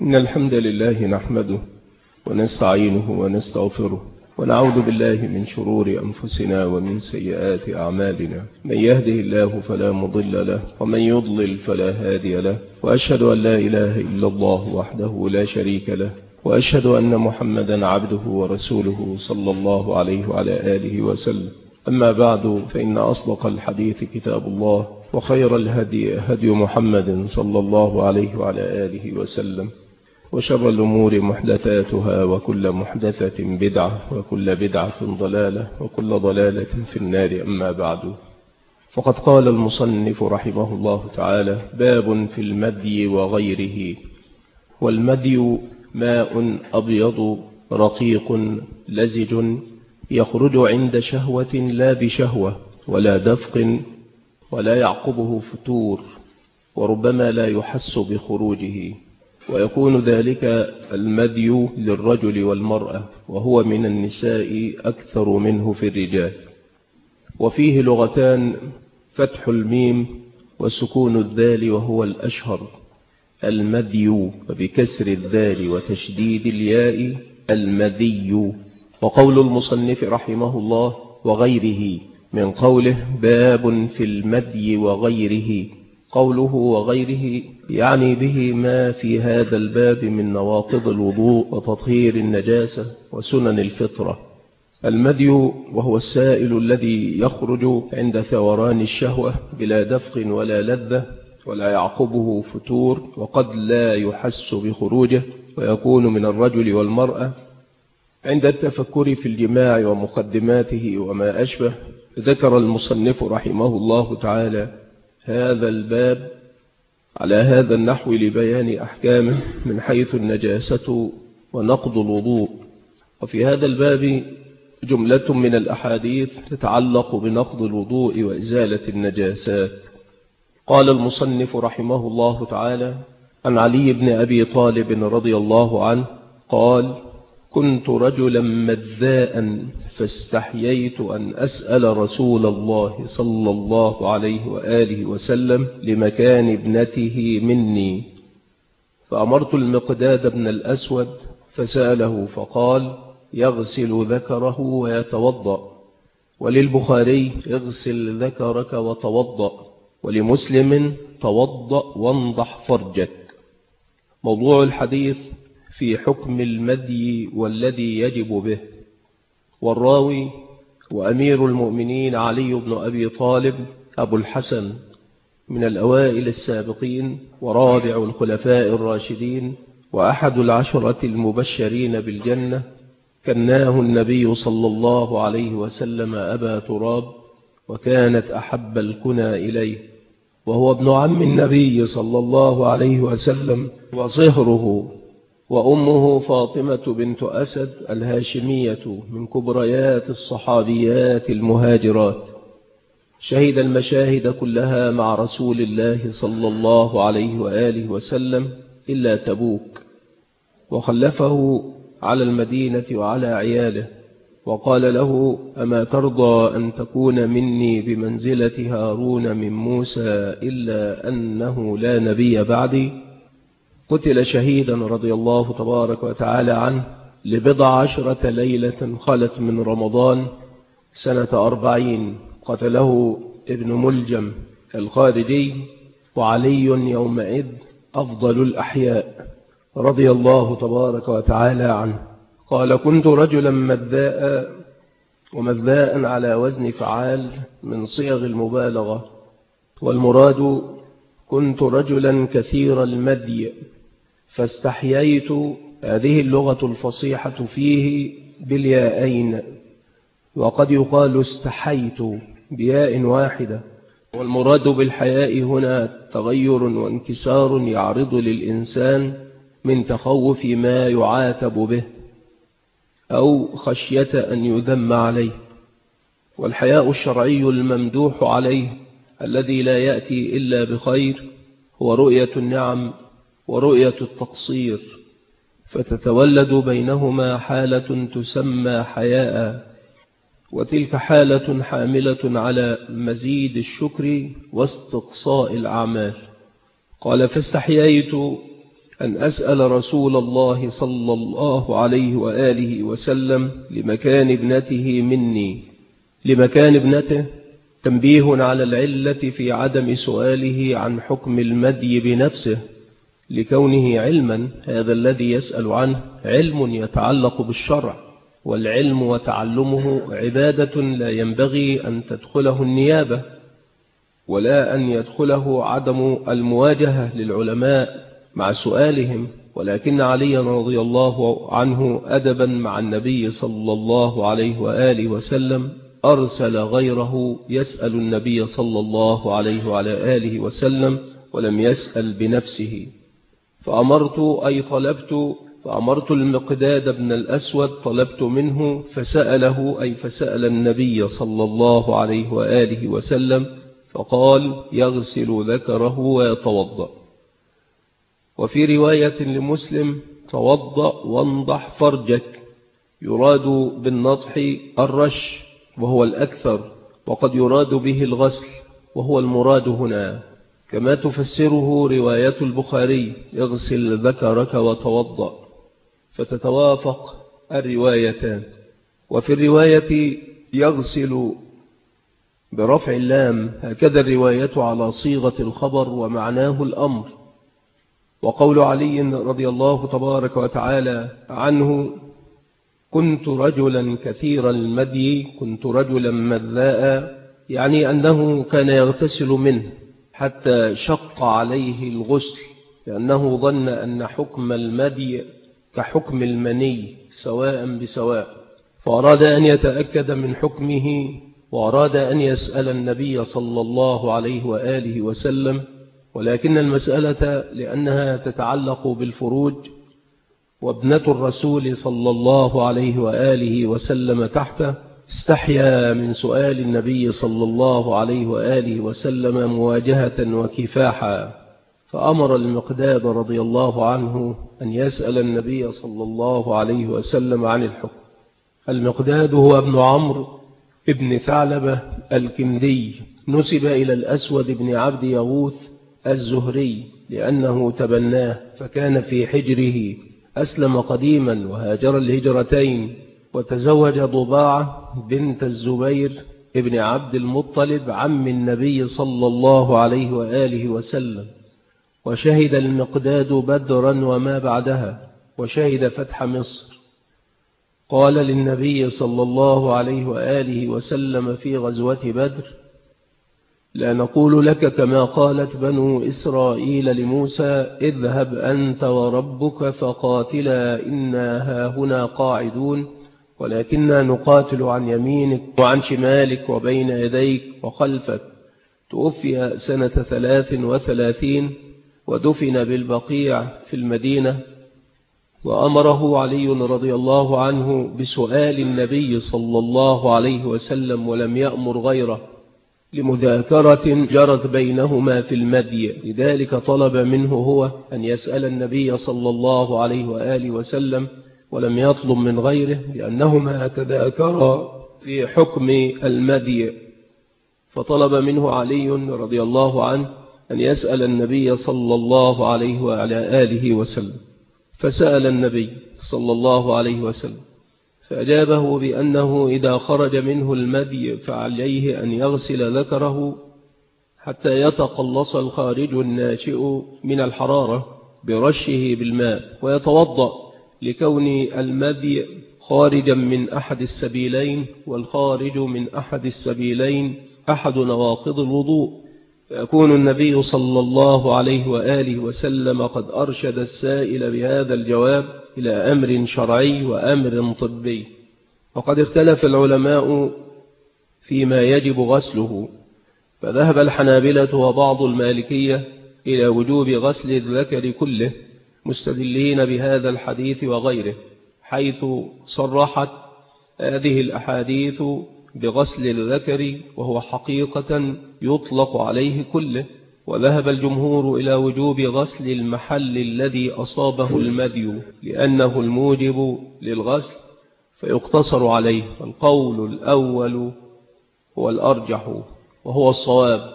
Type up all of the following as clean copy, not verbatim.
إن الحمد لله نحمده ونستعينه ونستغفره ونعوذ بالله من شرور أنفسنا ومن سيئات أعمالنا. من يهده الله فلا مضل له ومن يضلل فلا هادي له، وأشهد أن لا إله إلا الله وحده لا شريك له، وأشهد أن محمدا عبده ورسوله صلى الله عليه وعلى آله وسلم. أما بعد، فإن أصدق الحديث كتاب الله، وخير الهدي هدي محمد صلى الله عليه وعلى آله وسلم، وشر الأمور محدثاتها، وكل محدثة بدعة، وكل بدعة ضلالة، وكل ضلالة في النار. أما بعد، فقد قال المصنف رحمه الله تعالى: باب في المدي وغيره. والمدي ماء أبيض رقيق لزج يخرج عند شهوة لا بشهوة ولا دفق ولا يعقبه فتور، وربما لا يحس بخروجه، ويكون ذلك المدي للرجل والمرأة، وهو من النساء أكثر منه في الرجال. وفيه لغتان: فتح الميم وسكون الذال، وهو الأشهر المدي، وبكسر الذال وتشديد الياء المدي. وقول المصنف رحمه الله وغيره من قوله باب في المدي وغيره، قوله وغيره يعني به ما في هذا الباب من نواقض الوضوء وتطهير النجاسة وسنن الفطرة. المدي وهو السائل الذي يخرج عند ثوران الشهوة بلا دفق ولا لذة ولا يعقبه فتور، وقد لا يحس بخروجه، ويكون من الرجل والمرأة عند التفكر في الجماع ومقدماته وما أشبه. ذكر المصنف رحمه الله تعالى هذا الباب على هذا النحو لبيان أحكامه من حيث النجاسة ونقض الوضوء. وفي هذا الباب جملة من الأحاديث تتعلق بنقض الوضوء وإزالة النجاسات. قال المصنف رحمه الله تعالى: عن علي بن أبي طالب رضي الله عنه قال: كنت رجلا مذاء فاستحييت أن أسأل رسول الله صلى الله عليه وآله وسلم لمكان ابنته مني، فأمرت المقداد بن الأسود فسأله فقال: يغسل ذكره ويتوضأ. وللبخاري: اغسل ذكرك وتوضأ. ولمسلم: توضأ وانضح فرجك. موضوع الحديث في حكم المدي والذي يجب به. والراوي وأمير المؤمنين علي بن أبي طالب أبو الحسن، من الأوائل السابقين، ورابع الخلفاء الراشدين، وأحد العشرة المبشرين بالجنة. كناه النبي صلى الله عليه وسلم أبا تراب، وكانت أحب الكنى إليه، وهو ابن عم النبي صلى الله عليه وسلم وصهره. وأمه فاطمة بنت أسد الهاشمية من كبريات الصحابيات المهاجرات. شهد المشاهد كلها مع رسول الله صلى الله عليه وآله وسلم إلا تبوك، وخلفه على المدينة وعلى عياله، وقال له: أما ترضى أن تكون مني بمنزلة هارون من موسى إلا أنه لا نبي بعدي؟ قتل شهيدا رضي الله تبارك وتعالى عنه ل10 ليلة خلت من رمضان سنة 40. قتله ابن ملجم الخارجي، وعلي يومئذ أفضل الأحياء رضي الله تبارك وتعالى عنه. قال: كنت رجلا مذاء، ومذاء على وزن فعال من صيغ المبالغة، والمراد كنت رجلا كثير المدي فاستحييت. هذه اللغة الفصيحة فيه بالياءين، وقد يقال استحيت بياء واحدة. والمراد بالحياء هنا تغير وانكسار يعرض للإنسان من تخوف ما يعاتب به أو خشية أن يذم عليه. والحياء الشرعي الممدوح عليه الذي لا يأتي إلا بخير هو رؤية النعم ورؤية التقصير، فتتولد بينهما حالة تسمى حياء، وتلك حالة حاملة على مزيد الشكر واستقصاء الأعمال. قال: فاستحييت أن أسأل رسول الله صلى الله عليه وآله وسلم لمكان ابنته مني. لمكان ابنته تنبيه على العلة في عدم سؤاله عن حكم المدي بنفسه، لكونه علما هذا الذي يسأل عنه علم يتعلق بالشرع، والعلم وتعلمه عبادة لا ينبغي أن تدخله النيابة ولا أن يدخله عدم المواجهة للعلماء مع سؤالهم، ولكن علي رضي الله عنه أدبا مع النبي صلى الله عليه وآله وسلم أرسل غيره يسأل النبي صلى الله عليه وعلى آله وسلم ولم يسأل بنفسه. فأمرت المقداد بن الأسود طلبت منه فسأله، أي فسأل النبي صلى الله عليه وآله وسلم، فقال يغسل ذكره ويتوضأ. وفي رواية لمسلم توضأ وانضح فرجك، يراد بالنضح الرش وهو الأكثر، وقد يراد به الغسل وهو المراد هنا، كما تفسره رواية البخاري اغسل ذكرك وتوضأ، فتتوافق الروايتان. وفي الرواية يغسل برفع اللام، هكذا الرواية على صيغة الخبر ومعناه الأمر. وقول علي رضي الله تبارك وتعالى عنه كنت رجلا كثير المدي كنت رجلا مذاء، يعني أنه كان يغتسل منه حتى شق عليه الغسل، لأنه ظن أن حكم المدي كحكم المني سواء بسواء، فأراد أن يتأكد من حكمه، وأراد أن يسأل النبي صلى الله عليه وآله وسلم، ولكن المسألة لأنها تتعلق بالفروج، وابنة الرسول صلى الله عليه وآله وسلم تحته، استحيا من سؤال النبي صلى الله عليه وآله وسلم مواجهة وكفاحا، فأمر المقداد رضي الله عنه أن يسأل النبي صلى الله عليه وسلم عن الحكم. المقداد هو ابن عمرو ابن ثعلبة الكندي، نسب إلى الأسود بن عبد يغوث الزهري لأنه تبناه، فكان في حجره، أسلم قديما وهاجر الهجرتين، وتزوج ضباعة بنت الزبير ابن عبد المطلب عم النبي صلى الله عليه وآله وسلم، وشهد المقداد بدرا وما بعدها، وشهد فتح مصر. قال للنبي صلى الله عليه وآله وسلم في غزوة بدر لا نقول لك كما قالت بنو إسرائيل لموسى اذهب أنت وربك فقاتلا إنا هاهنا قاعدون، ولكننا نقاتل عن يمينك وعن شمالك وبين يديك وخلفك. توفي سنة 33 ودفن بالبقيع في المدينة، وأمره علي رضي الله عنه بسؤال النبي صلى الله عليه وسلم ولم يأمر غيره، لمذاكرة جرت بينهما في المدي، لذلك طلب منه هو أن يسأل النبي صلى الله عليه وآله وسلم ولم يطلب من غيره، لأنهما تذاكرا في حكم المدي، فطلب منه علي رضي الله عنه أن يسأل النبي صلى الله عليه وعلى آله وسلم، فسأل النبي صلى الله عليه وسلم فأجابه بأنه إذا خرج منه المدي فعليه أن يغسل ذكره حتى يتقلص الخارج الناشئ من الحرارة برشه بالماء، ويتوضأ، لكون المدي خارجا من أحد السبيلين، والخارج من أحد السبيلين أحد نواقض الوضوء، فيكون النبي صلى الله عليه وآله وسلم قد أرشد السائل بهذا الجواب إلى أمر شرعي وأمر طبي. وقد اختلف العلماء فيما يجب غسله، فذهب الحنابلة وبعض المالكية إلى وجوب غسل الذكر كله، مستدلين بهذا الحديث وغيره، حيث صرحت هذه الأحاديث بغسل الذكر، وهو حقيقة يطلق عليه كله. وذهب الجمهور إلى وجوب غسل المحل الذي أصابه المدي، لأنه الموجب للغسل، فيقتصر عليه. فالقول الأول هو الأرجح وهو الصواب،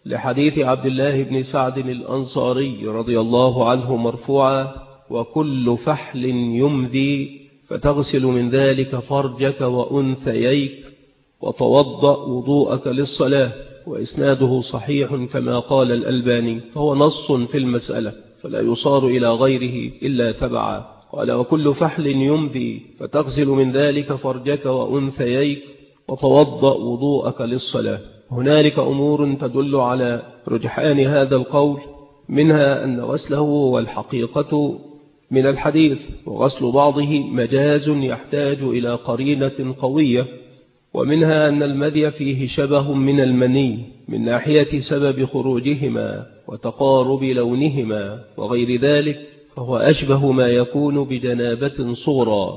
لحديث عبد الله بن سعد الأنصاري رضي الله عنه مرفوعا: وكل فحل يمذي فتغسل من ذلك فرجك وأنثييك وتوضأ وضوءك للصلاة. وإسناده صحيح كما قال الألباني، فهو نص في المسألة فلا يصار إلى غيره إلا تبعا. قال: وكل فحل يمذي فتغسل من ذلك فرجك وأنثييك وتوضأ وضوءك للصلاة. هنالك أمور تدل على رجحان هذا القول، منها أن غسله هو الحقيقة من الحديث، وغسل بعضه مجاز يحتاج إلى قرينة قوية، ومنها أن المذي فيه شبه من المني من ناحية سبب خروجهما وتقارب لونهما وغير ذلك، فهو أشبه ما يكون بجنابة صغرى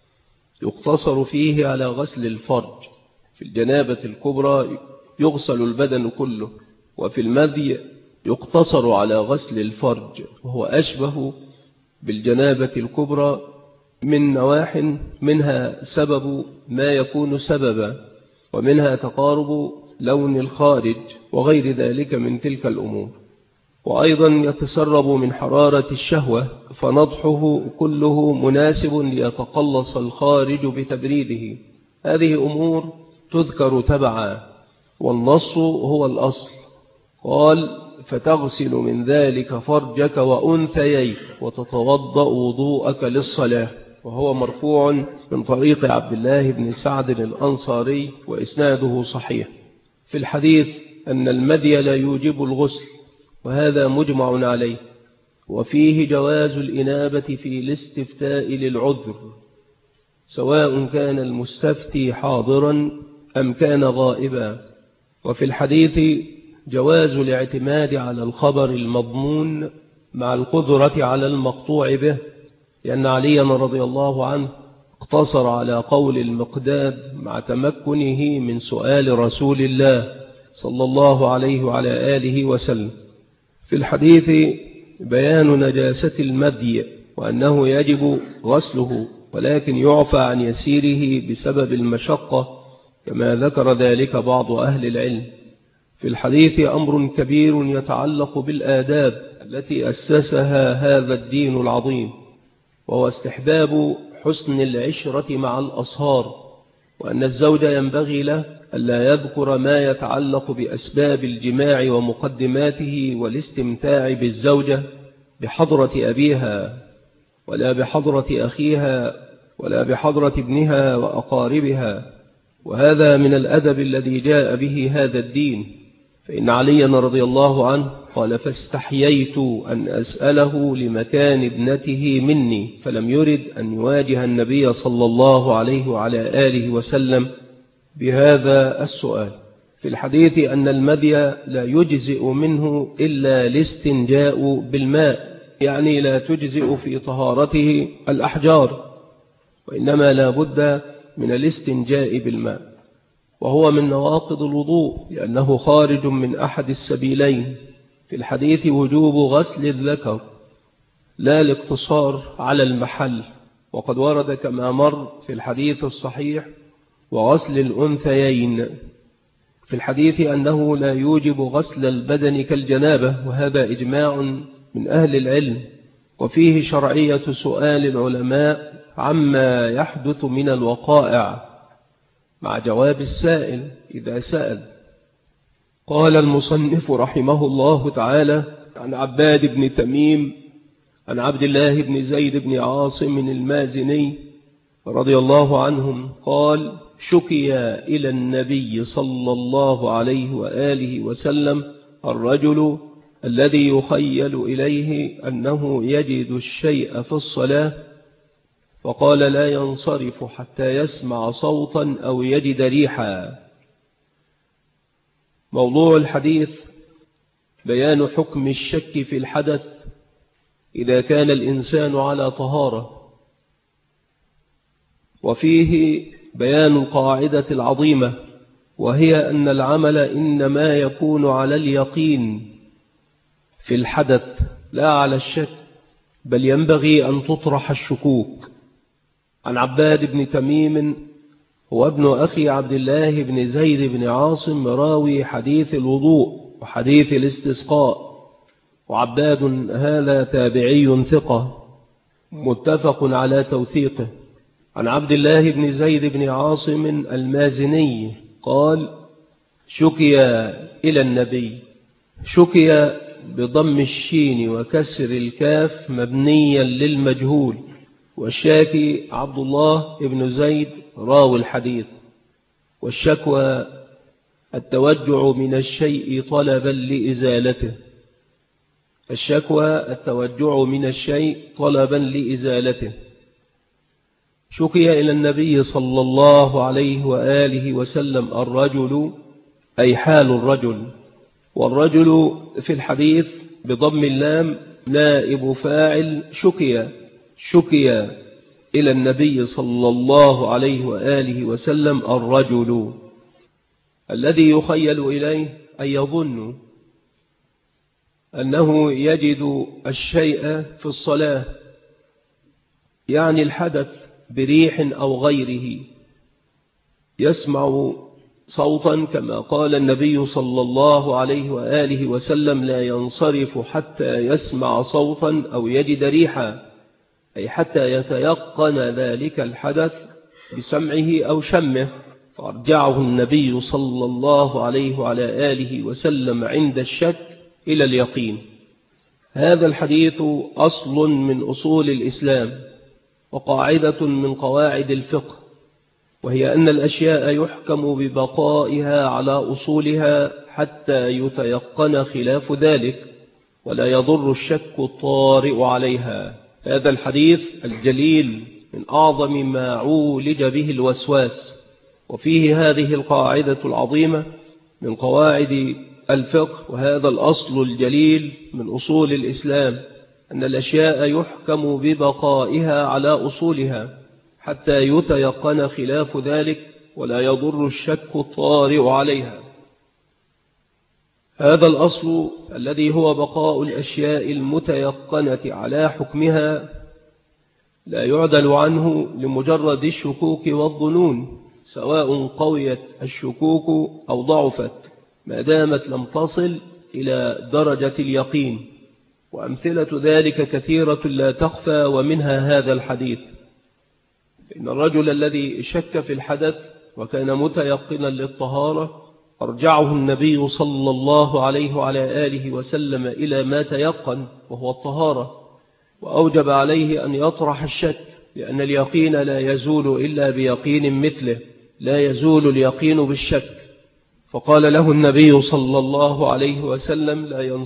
يقتصر فيه على غسل الفرج. في الجنابة الكبرى يغسل البدن كله، وفي المذي يقتصر على غسل الفرج، وهو أشبه بالجنابة الكبرى من نواح، منها سبب ما يكون سببا، ومنها تقارب لون الخارج وغير ذلك من تلك الأمور. وأيضا يتسرب من حرارة الشهوة، فنضحه كله مناسب ليتقلص الخارج بتبريده. هذه أمور تذكر تبعا، والنص هو الأصل. قال: فتغسل من ذلك فرجك وأنثييك وتتوضأ وضوءك للصلاة، وهو مرفوع من طريق عبد الله بن سعد الأنصاري، وإسناده صحيح. في الحديث أن المذي لا يوجب الغسل، وهذا مجمع عليه، وفيه جواز الإنابة في الاستفتاء للعذر، سواء كان المستفتي حاضرا أم كان غائبا. وفي الحديث جواز الاعتماد على الخبر المضمون مع القدرة على المقطوع به، لأن عليا رضي الله عنه اقتصر على قول المقداد مع تمكنه من سؤال رسول الله صلى الله عليه وعلى آله وسلم. في الحديث بيان نجاسة المذي، وأنه يجب غسله، ولكن يعفى عن يسيره بسبب المشقة، كما ذكر ذلك بعض أهل العلم. في الحديث أمر كبير يتعلق بالآداب التي أسسها هذا الدين العظيم، وهو استحباب حسن العشرة مع الأصهار، وأن الزوج ينبغي له ألا يذكر ما يتعلق بأسباب الجماع ومقدماته والاستمتاع بالزوجة بحضرة أبيها، ولا بحضرة أخيها، ولا بحضرة ابنها وأقاربها. وهذا من الأدب الذي جاء به هذا الدين، فإن عليا رضي الله عنه قال: فاستحييت أن أسأله لمكان ابنته مني، فلم يرد أن يواجه النبي صلى الله عليه وعلى آله وسلم بهذا السؤال. في الحديث أن المذي لا يجزئ منه إلا الاستنجاء بالماء، يعني لا تجزئ في طهارته الأحجار، وإنما لا بد من الاستنجاء بالماء، وهو من نواقض الوضوء، لأنه خارج من أحد السبيلين. في الحديث وجوب غسل الذكر، لا الاقتصار على المحل، وقد ورد كما مر في الحديث الصحيح وغسل الأنثيين. في الحديث أنه لا يوجب غسل البدن كالجنابة، وهذا إجماع من أهل العلم، وفيه شرعية سؤال العلماء عما يحدث من الوقائع مع جواب السائل إذا سأل. قال المصنف رحمه الله تعالى: عن عباد بن تميم عن عبد الله بن زيد بن عاصم المازني رضي الله عنهم قال: شكي إلى النبي صلى الله عليه وآله وسلم الرجل الذي يخيل إليه أنه يجد الشيء في الصلاة، فقال: لا ينصرف حتى يسمع صوتا أو يجد ريحا. موضوع الحديث بيان حكم الشك في الحدث إذا كان الإنسان على طهارة، وفيه بيان القاعدة العظيمة، وهي أن العمل إنما يكون على اليقين في الحدث لا على الشك، بل ينبغي أن تطرح الشكوك. عن عباد بن تميم، هو ابن أخي عبد الله بن زيد بن عاصم راوي حديث الوضوء، وحديث الاستسقاء. وعباد هذا تابعي ثقة متفق على توثيقه، عن عبد الله بن زيد بن عاصم المازني قال: شكي إلى النبي، شكي بضم الشين وكسر الكاف مبنيا للمجهول، والشاكي عبد الله بن زيد راوي الحديث. والشكوى التوجع من الشيء طلبا لإزالته، الشكوى التوجع من الشيء طلبا لإزالته. شكي إلى النبي صلى الله عليه وآله وسلم الرجل، أي حال الرجل. والرجل في الحديث بضم اللام نائب فاعل شكي، شكي إلى النبي صلى الله عليه وآله وسلم الرجل، الذي يخيل إليه أن يظن أنه يجد الشيء في الصلاة، يعني الحدث بريح أو غيره، يسمع صوتا كما قال النبي صلى الله عليه وآله وسلم: لا ينصرف حتى يسمع صوتا أو يجد ريحا، أي حتى يتيقن ذلك الحدث بسمعه أو شمه. فأرجعه النبي صلى الله عليه وعلى آله وسلم عند الشك إلى اليقين. هذا الحديث أصل من أصول الإسلام وقاعدة من قواعد الفقه، وهي أن الأشياء يحكم ببقائها على أصولها حتى يتيقن خلاف ذلك، ولا يضر الشك الطارئ عليها. هذا الحديث الجليل من أعظم ما عولج به الوسواس، وفيه هذه القاعدة العظيمة من قواعد الفقه، وهذا الأصل الجليل من أصول الإسلام، أن الأشياء يحكم ببقائها على أصولها حتى يتيقن خلاف ذلك، ولا يضر الشك الطارئ عليها. هذا الأصل الذي هو بقاء الأشياء المتيقنة على حكمها لا يعدل عنه لمجرد الشكوك والظنون، سواء قويت الشكوك أو ضعفت، ما دامت لم تصل إلى درجة اليقين. وأمثلة ذلك كثيرة لا تخفى، ومنها هذا الحديث. إن الرجل الذي شك في الحدث وكان متيقنا للطهارة أرجعه النبي صلى الله عليه وعلى آله وسلم إلى ما تيقن وهو الطهارة، وأوجب عليه أن يطرح الشك، لأن اليقين لا يزول إلا بيقين مثله، لا يزول اليقين بالشك. فقال له النبي صلى الله عليه وسلم: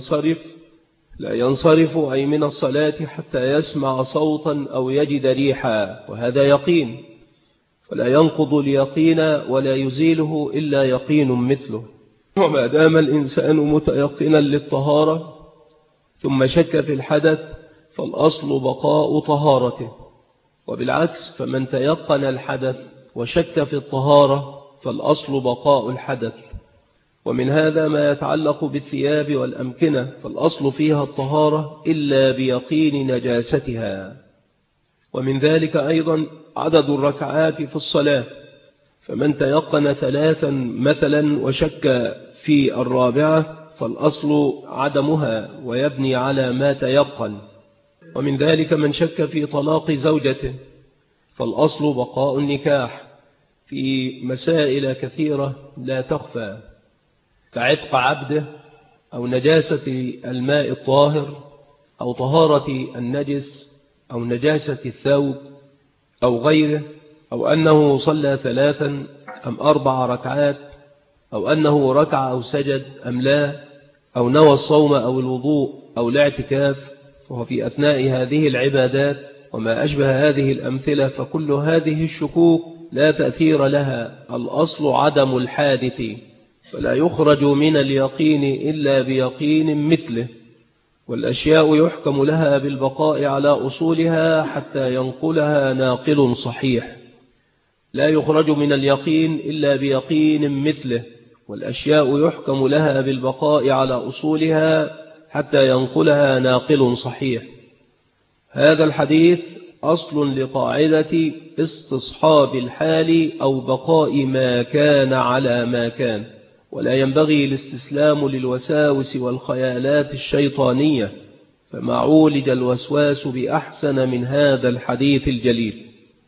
لا ينصرف أي من الصلاة حتى يسمع صوتا أو يجد ريحا، وهذا يقين، فلا ينقض اليقين ولا يزيله إلا يقين مثله. وما دام الإنسان متيقنا للطهارة ثم شك في الحدث فالأصل بقاء طهارته، وبالعكس فمن تيقن الحدث وشك في الطهارة فالأصل بقاء الحدث. ومن هذا ما يتعلق بالثياب والأمكنة، فالأصل فيها الطهارة إلا بيقين نجاستها. ومن ذلك أيضا عدد الركعات في الصلاة، فمن تيقن 3 مثلا وشك في الرابعة فالأصل عدمها ويبني على ما تيقن. ومن ذلك من شك في طلاق زوجته فالأصل بقاء النكاح في مسائل كثيرة لا تخفى، كعتق عبده أو نجاسة الماء الطاهر أو طهارة النجس أو نجاسة الثوب أو غيره، أو أنه صلى 3 أم 4 ركعات، أو أنه ركع أو سجد أم لا، أو نوى الصوم أو الوضوء أو الاعتكاف وهو في أثناء هذه العبادات وما أشبه هذه الأمثلة. فكل هذه الشكوك لا تأثير لها، الأصل عدم الحادث، فلا يخرج من اليقين إلا بيقين مثله. والأشياء يحكم لها بالبقاء على أصولها حتى ينقلها ناقل صحيح، لا يخرج من اليقين إلا بيقين مثله. والأشياء يحكم لها بالبقاء على أصولها حتى ينقلها ناقل صحيح. هذا الحديث أصل لقاعدة استصحاب الحال أو بقاء ما كان على ما كان، ولا ينبغي الاستسلام للوساوس والخيالات الشيطانية، فما عولج الوسواس بأحسن من هذا الحديث الجليل.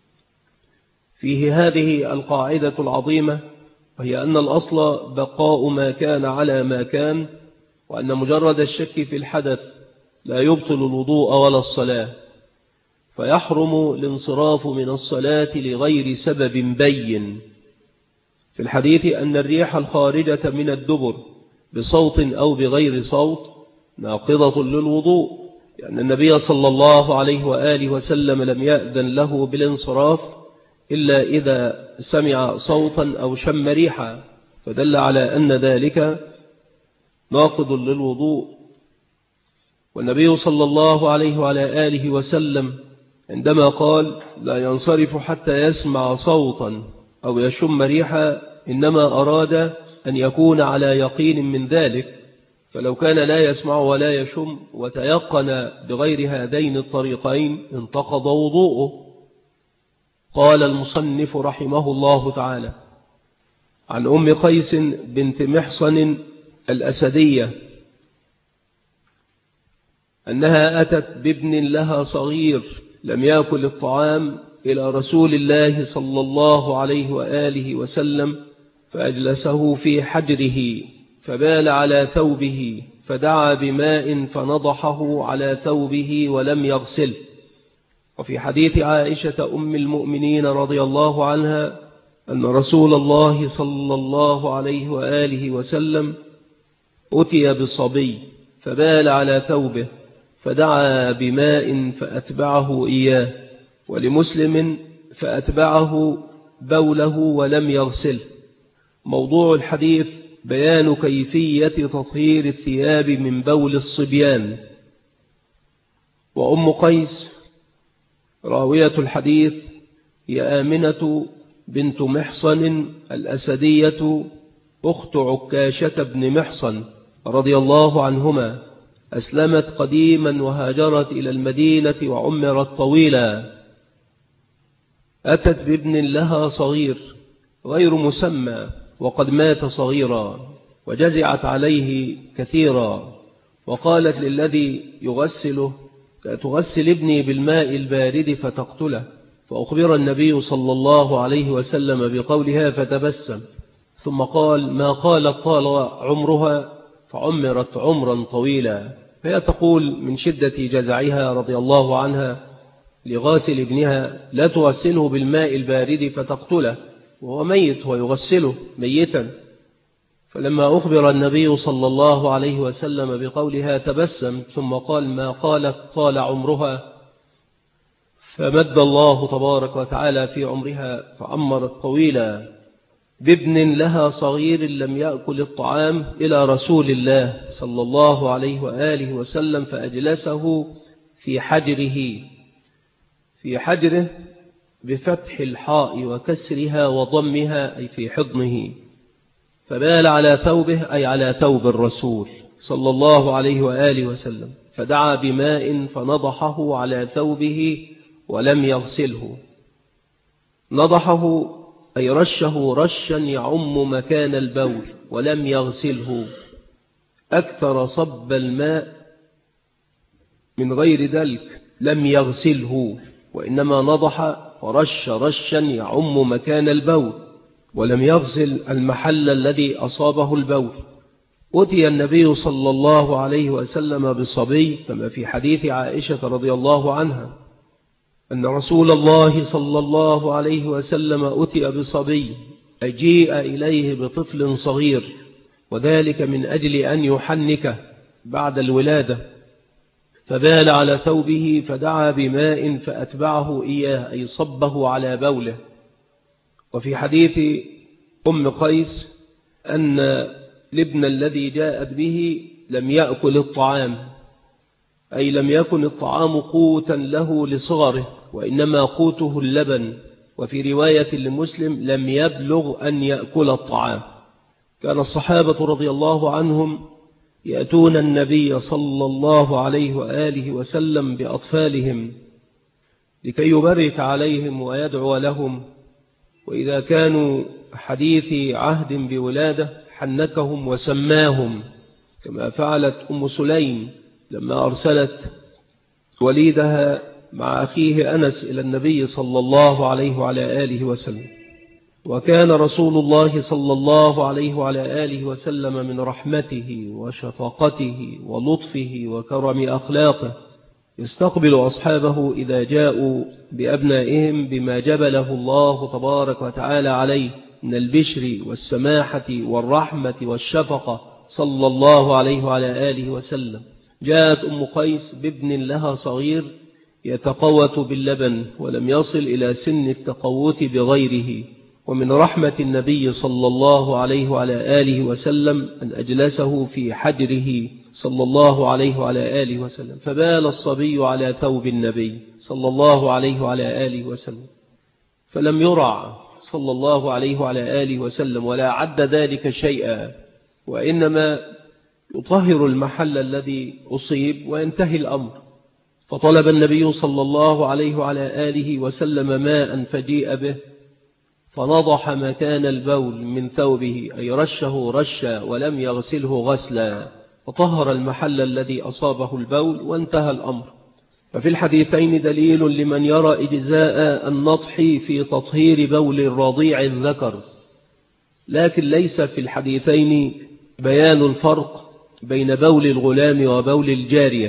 فيه هذه القاعدة العظيمة، وهي أن الأصل بقاء ما كان على ما كان، وأن مجرد الشك في الحدث لا يبطل الوضوء ولا الصلاة، فيحرم الانصراف من الصلاة لغير سبب بين. في الحديث أن الريح الخارجة من الدبر بصوت أو بغير صوت ناقضة للوضوء، لأن النبي صلى الله عليه وآله وسلم لم يأذن له بالانصراف إلا إذا سمع صوتا أو شم ريحا، فدل على أن ذلك ناقض للوضوء. والنبي صلى الله عليه وعلى آله وسلم عندما قال لا ينصرف حتى يسمع صوتا أو يشم ريحا إنما أراد أن يكون على يقين من ذلك، فلو كان لا يسمع ولا يشم وتيقن بغير هذين الطريقين انتقض وضوءه. قال المصنف رحمه الله تعالى: عن أم قيس بنت محصن الأسدية أنها أتت بابن لها صغير لم يأكل الطعام إلى رسول الله صلى الله عليه وآله وسلم، فأجلسه في حجره فبال على ثوبه، فدعا بماء فنضحه على ثوبه ولم يغسله. وفي حديث عائشة أم المؤمنين رضي الله عنها أن رسول الله صلى الله عليه وآله وسلم أتي بصبي فبال على ثوبه فدعا بماء فأتبعه إياه، ولمسلم فأتبعه بوله ولم يغسله. موضوع الحديث بيان كيفية تطهير الثياب من بول الصبيان. وأم قيس راوية الحديث هي آمنة بنت محصن الأسدية أخت عكاشة بن محصن رضي الله عنهما، أسلمت قديما وهاجرت إلى المدينة وعمرت طويلا. أتت بابن لها صغير غير مسمى وقد مات صغيرا، وجزعت عليه كثيرا، وقالت للذي يغسله: تغسل ابني بالماء البارد فتقتله. فأخبر النبي صلى الله عليه وسلم بقولها فتبسم، ثم قال: ما قالت طال عمرها، فعمرت عمرا طويلا. فهي تقول من شدة جزعها رضي الله عنها لغاسل ابنها: لا تغسله بالماء البارد فتقتله، وهو ميت ويغسله ميتا. فلما أخبر النبي صلى الله عليه وسلم بقولها تبسم، ثم قال: ما قالت طال عمرها، فمد الله تبارك وتعالى في عمرها فعمرت طويلا. بابن لها صغير لم يأكل الطعام إلى رسول الله صلى الله عليه وآله وسلم، فأجلسه في حجره، في حجره بفتح الحاء وكسرها وضمها، أي في حضنه. فبال على ثوبه، أي على ثوب الرسول صلى الله عليه وآله وسلم، فدعا بماء فنضحه على ثوبه ولم يغسله. نضحه أي رشه رشا يعم مكان البول، ولم يغسله أكثر صب الماء من غير ذلك، لم يغسله، وإنما نضح فرش رشا يعم مكان البول، ولم يغسل المحل الذي أصابه البول. أتي النبي صلى الله عليه وسلم بصبي، كما في حديث عائشة رضي الله عنها أن رسول الله صلى الله عليه وسلم أتي بصبي، أجيء إليه بطفل صغير، وذلك من أجل أن يحنكه بعد الولادة. فبال على ثوبه فدعا بماء فأتبعه إياه، أي صبه على بوله. وفي حديث أم قيس أن الابن الذي جاءت به لم يأكل الطعام، أي لم يكن الطعام قوتا له لصغره، وإنما قوته اللبن. وفي رواية لمسلم لم يبلغ أن يأكل الطعام. كان الصحابة رضي الله عنهم يأتون النبي صلى الله عليه وآله وسلم بأطفالهم لكي يبرك عليهم ويدعو لهم، وإذا كانوا حديث عهد بولادة حنكهم وسماهم، كما فعلت أم سليم لما أرسلت وليدها مع أخيه أنس إلى النبي صلى الله عليه وعلى آله وسلم. وكان رسول الله صلى الله عليه وعلى آله وسلم من رحمته وشفقته ولطفه وكرم أخلاقه يستقبل أصحابه إذا جاءوا بأبنائهم بما جبله الله تبارك وتعالى عليه من البشر والسماحة والرحمة والشفقة صلى الله عليه وعلى آله وسلم. جاءت أم قيس بابن لها صغير يتقوت باللبن ولم يصل إلى سن التقوت بغيره، ومن رحمة النبي صلى الله عليه وعلى آله وسلم أن أجلسه في حجره صلى الله عليه وعلى آله وسلم، فبال الصبي على ثوب النبي صلى الله عليه وعلى آله وسلم، فلم يرع صلى الله عليه وعلى آله وسلم ولا عد ذلك شيئا، وإنما يطهر المحل الذي أصيب وينتهي الأمر. فطلب النبي صلى الله عليه وعلى آله وسلم ماء فجيء به، فنضح مكان البول من ثوبه، أي رشه رشا ولم يغسله غسلا، وطهر المحل الذي أصابه البول وانتهى الأمر. ففي الحديثين دليل لمن يرى إجزاء النضح في تطهير بول الرضيع الذكر، لكن ليس في الحديثين بيان الفرق بين بول الغلام وبول الجارية،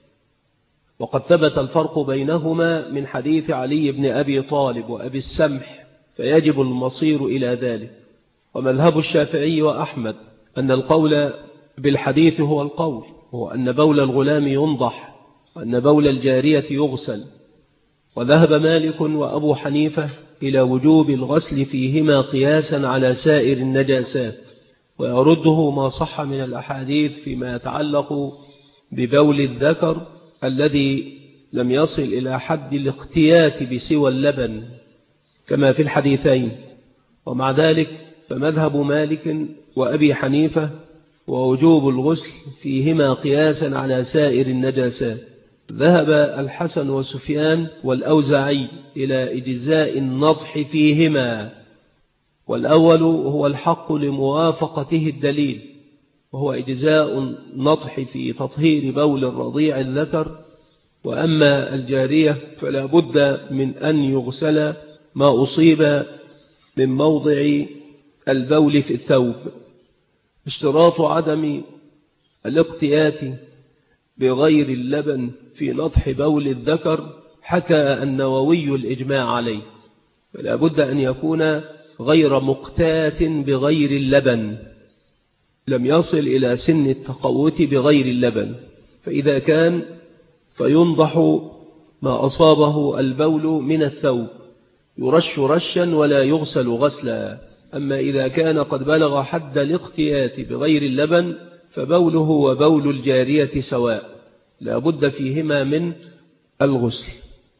وقد ثبت الفرق بينهما من حديث علي بن أبي طالب وأبي السمح، فيجب المصير إلى ذلك. ومذهب الشافعي وأحمد أن القول بالحديث هو القول، هو أن بول الغلام ينضح وأن بول الجارية يغسل. وذهب مالك وأبو حنيفة إلى وجوب الغسل فيهما قياسا على سائر النجاسات، ويرده ما صح من الأحاديث فيما يتعلق ببول الذكر الذي لم يصل إلى حد الاقتيات بسوى اللبن كما في الحديثين. ومع ذلك فمذهب مالك وأبي حنيفة ووجوب الغسل فيهما قياسا على سائر النجاسات. ذهب الحسن وسفيان والأوزاعي إلى إجزاء النضح فيهما، والأول هو الحق لموافقته الدليل، وهو إجزاء النضح في تطهير بول الرضيع الذكر. وأما الجارية فلا بد من أن يغسل ما أصيب من موضع البول في الثوب. اشتراط عدم الاقتيات بغير اللبن في نضح بول الذكر حكى النووي الإجماع عليه، فلا بد أن يكون غير مقتات بغير اللبن، لم يصل إلى سن التقوت بغير اللبن، فإذا كان فينضح ما أصابه البول من الثوب، يرش رشا ولا يغسل غسلا. أما إذا كان قد بلغ حد الاقتيات بغير اللبن فبوله وبول الجارية سواء، لا بد فيهما من الغسل.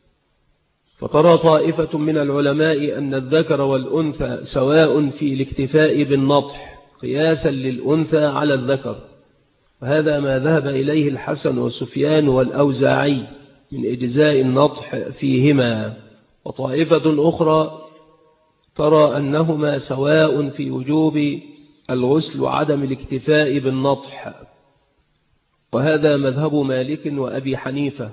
فترى طائفة من العلماء أن الذكر والأنثى سواء في الاكتفاء بالنضح قياسا للأنثى على الذكر، وهذا ما ذهب إليه الحسن وسفيان والأوزاعي من إجزاء النضح فيهما. وطائفة أخرى ترى أنهما سواء في وجوب الغسل وعدم الاكتفاء بالنضح، وهذا مذهب مالك وأبي حنيفة.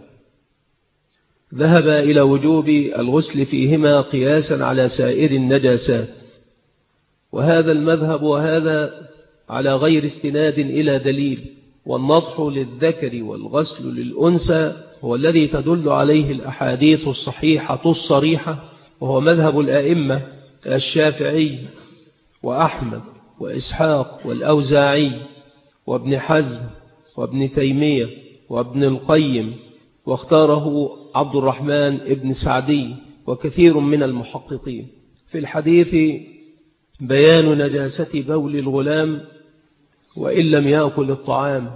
ذهب إلى وجوب الغسل فيهما قياسا على سائر النجاسات، وهذا المذهب وهذا على غير استناد إلى دليل. والنضح للذكر والغسل للأنثى هو الذي تدل عليه الأحاديث الصحيحة الصريحة، وهو مذهب الأئمة الشافعي وأحمد وإسحاق والأوزاعي وابن حزم وابن تيمية وابن القيم، واختاره عبد الرحمن ابن سعدي وكثير من المحققين. في الحديث بيان نجاسة بول الغلام وإن لم يأكل الطعام،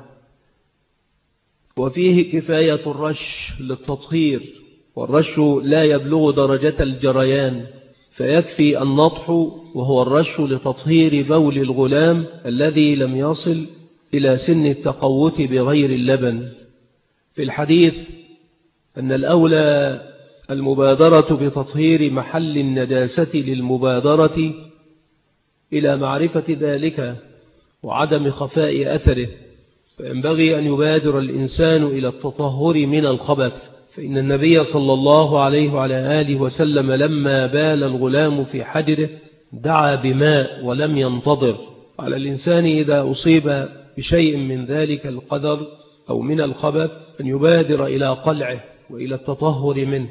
وفيه كفاية الرش للتطهير، والرش لا يبلغ درجة الجريان، فيكفي النضح وهو الرش لتطهير بول الغلام الذي لم يصل إلى سن التقوت بغير اللبن. في الحديث أن الأولى المبادرة بتطهير محل النجاسة للمبادرة إلى معرفة ذلك وعدم خفاء أثره، فينبغي أن يبادر الإنسان إلى التطهر من الخبث. فإن النبي صلى الله عليه وعلى آله وسلم لما بال الغلام في حجره دعا بماء ولم ينتظر. على الإنسان إذا أصيب بشيء من ذلك القدر أو من الخبث أن يبادر إلى قلعه وإلى التطهر منه.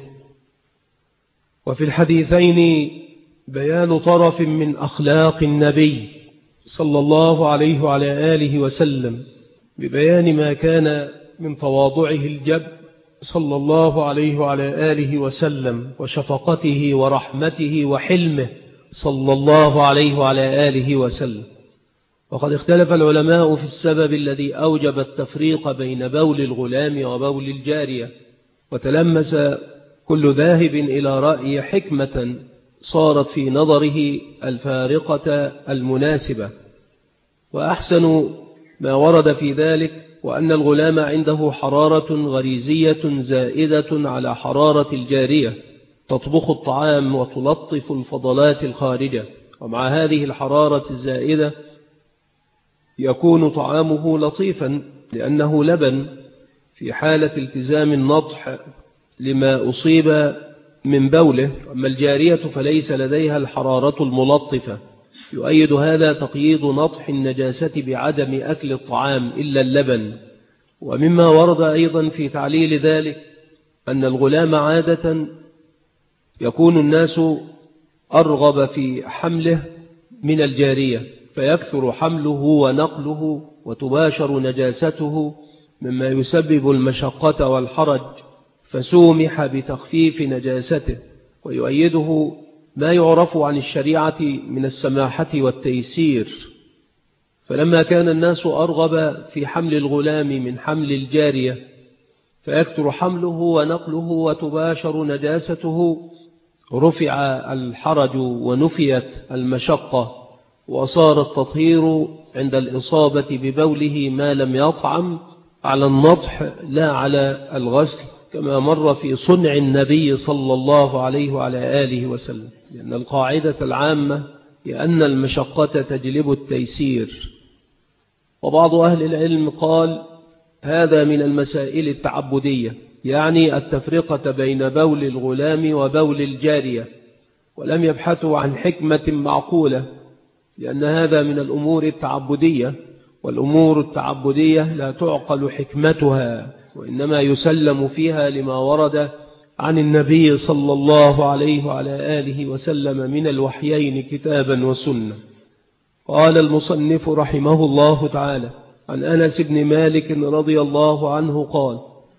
وفي الحديثين بيان طرف من أخلاق النبي صلى الله عليه وعلى آله وسلم، ببيان ما كان من تواضعه الجب صلى الله عليه وعلى آله وسلم، وشفقته ورحمته وحلمه صلى الله عليه وعلى آله وسلم. وقد اختلف العلماء في السبب الذي أوجب التفريق بين بول الغلام وبول الجارية، وتلمس كل ذاهب إلى رأي حكمة صارت في نظره الفارقة المناسبة. وأحسن ما ورد في ذلك وأن الغلام عنده حرارة غريزية زائدة على حرارة الجارية، تطبخ الطعام وتلطف الفضلات الخارجة، ومع هذه الحرارة الزائدة يكون طعامه لطيفا لأنه لبن في حالة التزام النضح لما أصيب من بوله. أما الجارية فليس لديها الحرارة الملطفة. يؤيد هذا تقييد نضح النجاسة بعدم أكل الطعام إلا اللبن. ومما ورد أيضا في تعليل ذلك أن الغلام عادة يكون الناس أرغب في حمله من الجارية، فيكثر حمله ونقله وتباشر نجاسته مما يسبب المشقة والحرج، فسومح بتخفيف نجاسته. ويؤيده ما يعرف عن الشريعة من السماحة والتيسير، فلما كان الناس أرغب في حمل الغلام من حمل الجارية فيكثر حمله ونقله وتباشر نجاسته، رفع الحرج ونفيت المشقة، وصار التطهير عند الإصابة ببوله ما لم يطعم على النضح لا على الغسل، كما مر في صنع النبي صلى الله عليه وعلى آله وسلم. لأن القاعدة العامة هي أن المشقة تجلب التيسير. وبعض أهل العلم قال هذا من المسائل التعبدية، يعني التفرقة بين بول الغلام وبول الجارية، ولم يبحثوا عن حكمة معقولة، لأن هذا من الأمور التعبدية، والأمور التعبدية لا تعقل حكمتها، وإنما يسلم فيها لما ورد عن النبي صلى الله عليه وعلى آله وسلم من الوحيين كتابا وسنة. قال المصنف رحمه الله تعالى عن أنس بن مالك رضي الله عنه قال: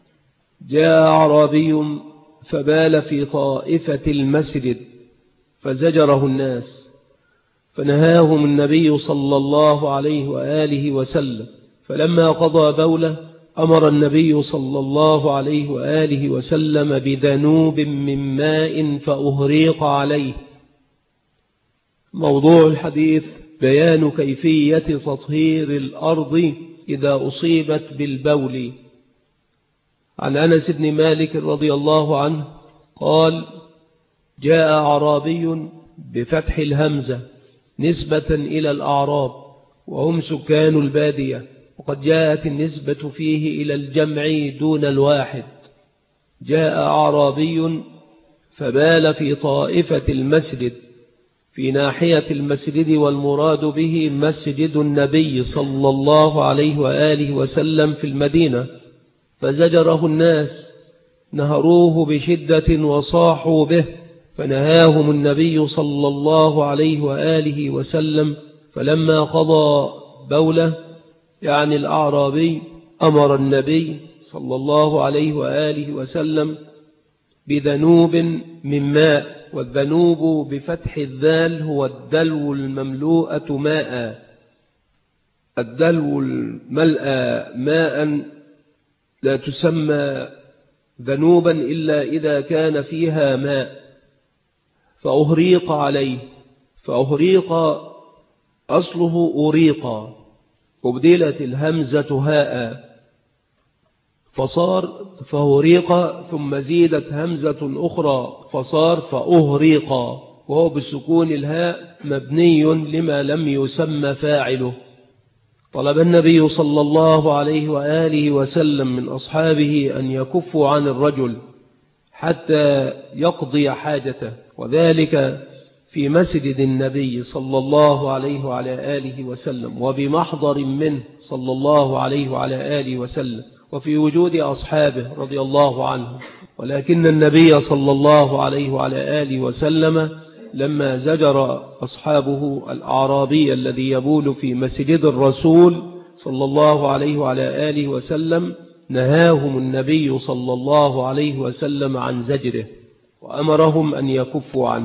جاء أعرابي فبال في طائفة المسجد فزجره الناس، فنهاهم النبي صلى الله عليه وآله وسلم، فلما قضى بوله أمر النبي صلى الله عليه وآله وسلم بذنوب من ماء فأهريق عليه. موضوع الحديث بيان كيفية تطهير الأرض إذا أصيبت بالبول. عن أنس بن مالك رضي الله عنه قال: جاء أعرابي بفتح الهمزة نسبة إلى الأعراب وهم سكان البادية، وقد جاءت النسبة فيه إلى الجمع دون الواحد. جاء أعرابي فبال في طائفة المسجد في ناحية المسجد، والمراد به مسجد النبي صلى الله عليه وآله وسلم في المدينة، فزجره الناس، نهروه بشدة وصاحوا به، فنهاهم النبي صلى الله عليه وآله وسلم، فلما قضى بوله يعني الأعرابي أمر النبي صلى الله عليه وآله وسلم بذنوب من ماء، والذنوب بفتح الذال هو الدلو المملوءة ماء. الدلو الملأ ماء لا تسمى ذنوبا إلا إذا كان فيها ماء. فأهريق عليه، فأهريق أصله أريق، أبدلت الهمزة هاء فصار فأهريق، ثم زيدت همزة أخرى فصار فأهريق، وهو بالسكون الهاء مبني لما لم يسمى فاعله. طلب النبي صلى الله عليه وآله وسلم من أصحابه أن يكفوا عن الرجل حتى يقضي حاجته، وذلك في مسجد النبي صلى الله عليه وعلى آله وسلم، وبمحضر منه صلى الله عليه وعلى آله وسلم، وفي وجود أصحابه رضي الله عنهم. ولكن النبي صلى الله عليه وعلى آله وسلم لما زجر أصحابه الأعرابي الذي يبول في مسجد الرسول صلى الله عليه وعلى آله وسلم، نهاهم النبي صلى الله عليه وسلم عن زجره وأمرهم أن يكفوا عنه.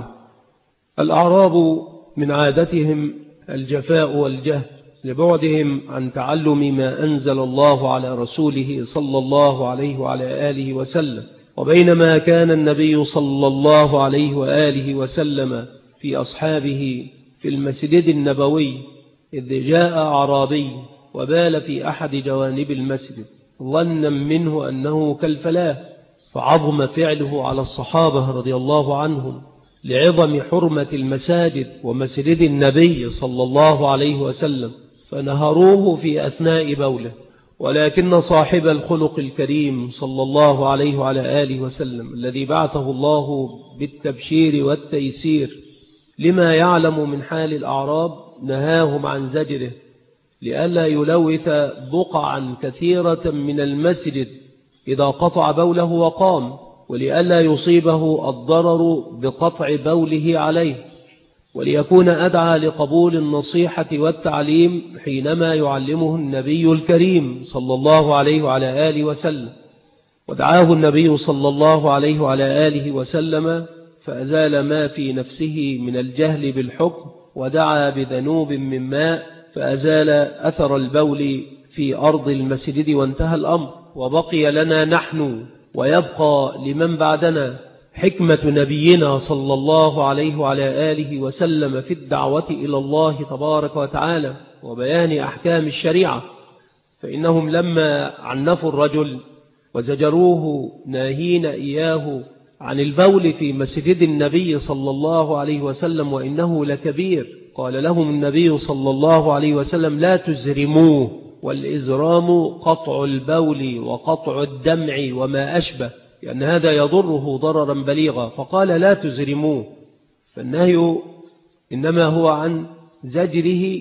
الأعراب من عادتهم الجفاء والجهل لبعدهم عن تعلم ما أنزل الله على رسوله صلى الله عليه وعلى آله وسلم. وبينما كان النبي صلى الله عليه وآله وسلم في أصحابه في المسجد النبوي، إذ جاء أعرابي وبال في أحد جوانب المسجد ظنا منه أنه كالفلاة، فعظم فعله على الصحابة رضي الله عنهم لعظم حرمة المساجد ومسجد النبي صلى الله عليه وسلم، فنهروه في أثناء بوله. ولكن صاحب الخلق الكريم صلى الله عليه وعلى آله وسلم الذي بعثه الله بالتبشير والتيسير لما يعلم من حال الأعراب نهاهم عن زجره لئلا يلوث بقعا كثيرة من المسجد إذا قطع بوله وقام، ولئلا يصيبه الضرر بقطع بوله عليه، وليكون أدعى لقبول النصيحة والتعليم حينما يعلمه النبي الكريم صلى الله عليه وعلى آله وسلم. ودعاه النبي صلى الله عليه وعلى آله وسلم فأزال ما في نفسه من الجهل بالحكم، ودعا بذنوب من ماء فأزال أثر البول في أرض المسجد، وانتهى الأمر. وبقي لنا نحن ويبقى لمن بعدنا حكمة نبينا صلى الله عليه وعلى آله وسلم في الدعوة إلى الله تبارك وتعالى وبيان أحكام الشريعة. فإنهم لما عنفوا الرجل وزجروه ناهين إياه عن البول في مسجد النبي صلى الله عليه وسلم وإنه لكبير، قال لهم النبي صلى الله عليه وسلم لا تزرموه، والإزرام قطع البول وقطع الدمع وما أشبه، لأن هذا يضره ضررا بليغا، فقال لا تزرموه. فالنهي إنما هو عن زجره،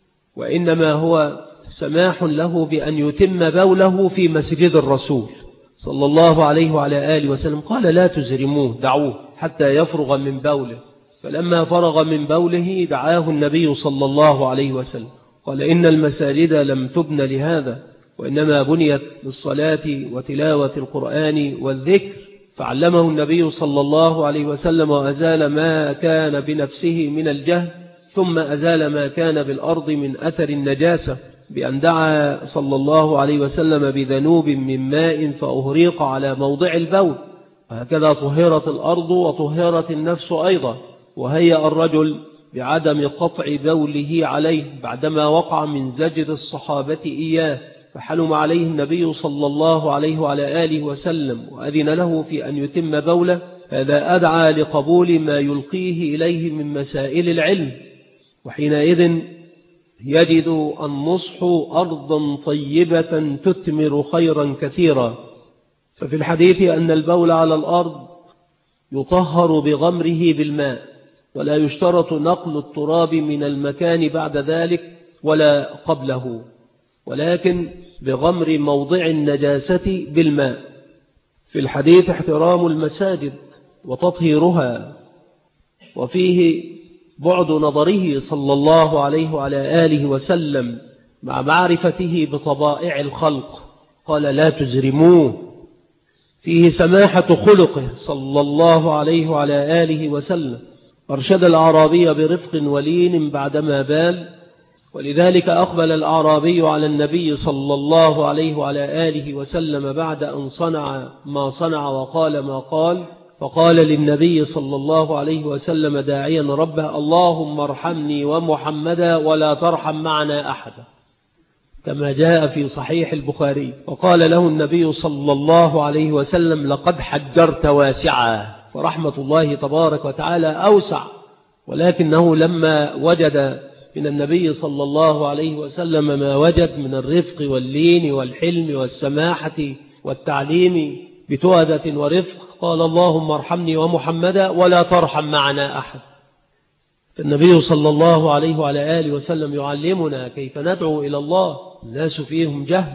وإنما هو سماح له بأن يتم بوله في مسجد الرسول صلى الله عليه وعلى آله وسلم. قال لا تزرموه، دعوه حتى يفرغ من بوله. فلما فرغ من بوله دعاه النبي صلى الله عليه وسلم، قال إن المساجد لم تبن لهذا، وإنما بنيت للصلاة وتلاوة القرآن والذكر. فعلمه النبي صلى الله عليه وسلم وأزال ما كان بنفسه من الجهل، ثم أزال ما كان بالأرض من أثر النجاسة بأن دعا صلى الله عليه وسلم بذنوب من ماء فأهريق على موضع البول. وهكذا طهرت الأرض وطهرت النفس أيضا. وهيأ الرجل بعدم قطع بوله عليه بعدما وقع من زجر الصحابة إياه، فحلم عليه النبي صلى الله عليه وعلى آله وسلم وأذن له في أن يتم بوله. هذا أدعى لقبول ما يلقيه إليه من مسائل العلم، وحينئذ يجد النصح أرضا طيبة تثمر خيرا كثيرا. ففي الحديث أن البول على الأرض يطهر بغمره بالماء، ولا يشترط نقل التراب من المكان بعد ذلك ولا قبله، ولكن بغمر موضع النجاسة بالماء. في الحديث احترام المساجد وتطهيرها، وفيه بعد نظره صلى الله عليه وعلى آله وسلم مع معرفته بطبائع الخلق، قال لا تزرموه. فيه سماحة خلقه صلى الله عليه وعلى آله وسلم، أرشد الأعرابي برفق ولين بعدما بال. ولذلك أقبل الأعرابي على النبي صلى الله عليه وعلى آله وسلم بعد أن صنع ما صنع وقال ما قال، فقال للنبي صلى الله عليه وسلم داعيا ربه اللهم ارحمني ومحمدا ولا ترحم معنا أحدا، كما جاء في صحيح البخاري. وقال له النبي صلى الله عليه وسلم لقد حجرت واسعا، فرحمة الله تبارك وتعالى أوسع. ولكنه لما وجد من النبي صلى الله عليه وسلم ما وجد من الرفق واللين والحلم والسماحة والتعليم بتؤدة ورفق. قال اللهم ارحمني ومحمدا ولا ترحم معنا أحد. فالنبي صلى الله عليه وعلى آله وسلم يعلمنا كيف ندعو إلى الله. الناس فيهم جهل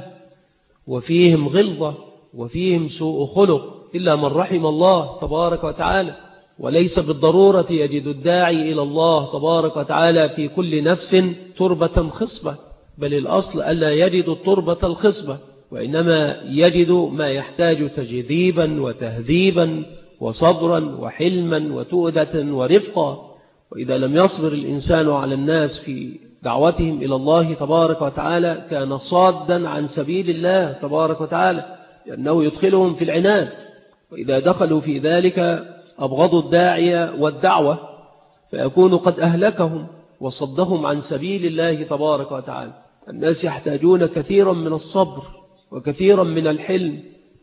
وفيهم غلظة وفيهم سوء خلق إلا من رحم الله تبارك وتعالى، وليس بالضرورة يجد الداعي إلى الله تبارك وتعالى في كل نفس تربة خصبة، بل الأصل ألا يجد التربة الخصبة، وإنما يجد ما يحتاج تجذيبا وتهذيبا وصبرا وحلما وتؤدة ورفقا. وإذا لم يصبر الإنسان على الناس في دعوتهم إلى الله تبارك وتعالى كان صادا عن سبيل الله تبارك وتعالى، لأنه يدخلهم في العناد، وإذا دخلوا في ذلك أبغضوا الداعية والدعوة فيكون قد أهلكهم وصدهم عن سبيل الله تبارك وتعالى. الناس يحتاجون كثيرا من الصبر وكثيرا من الحلم،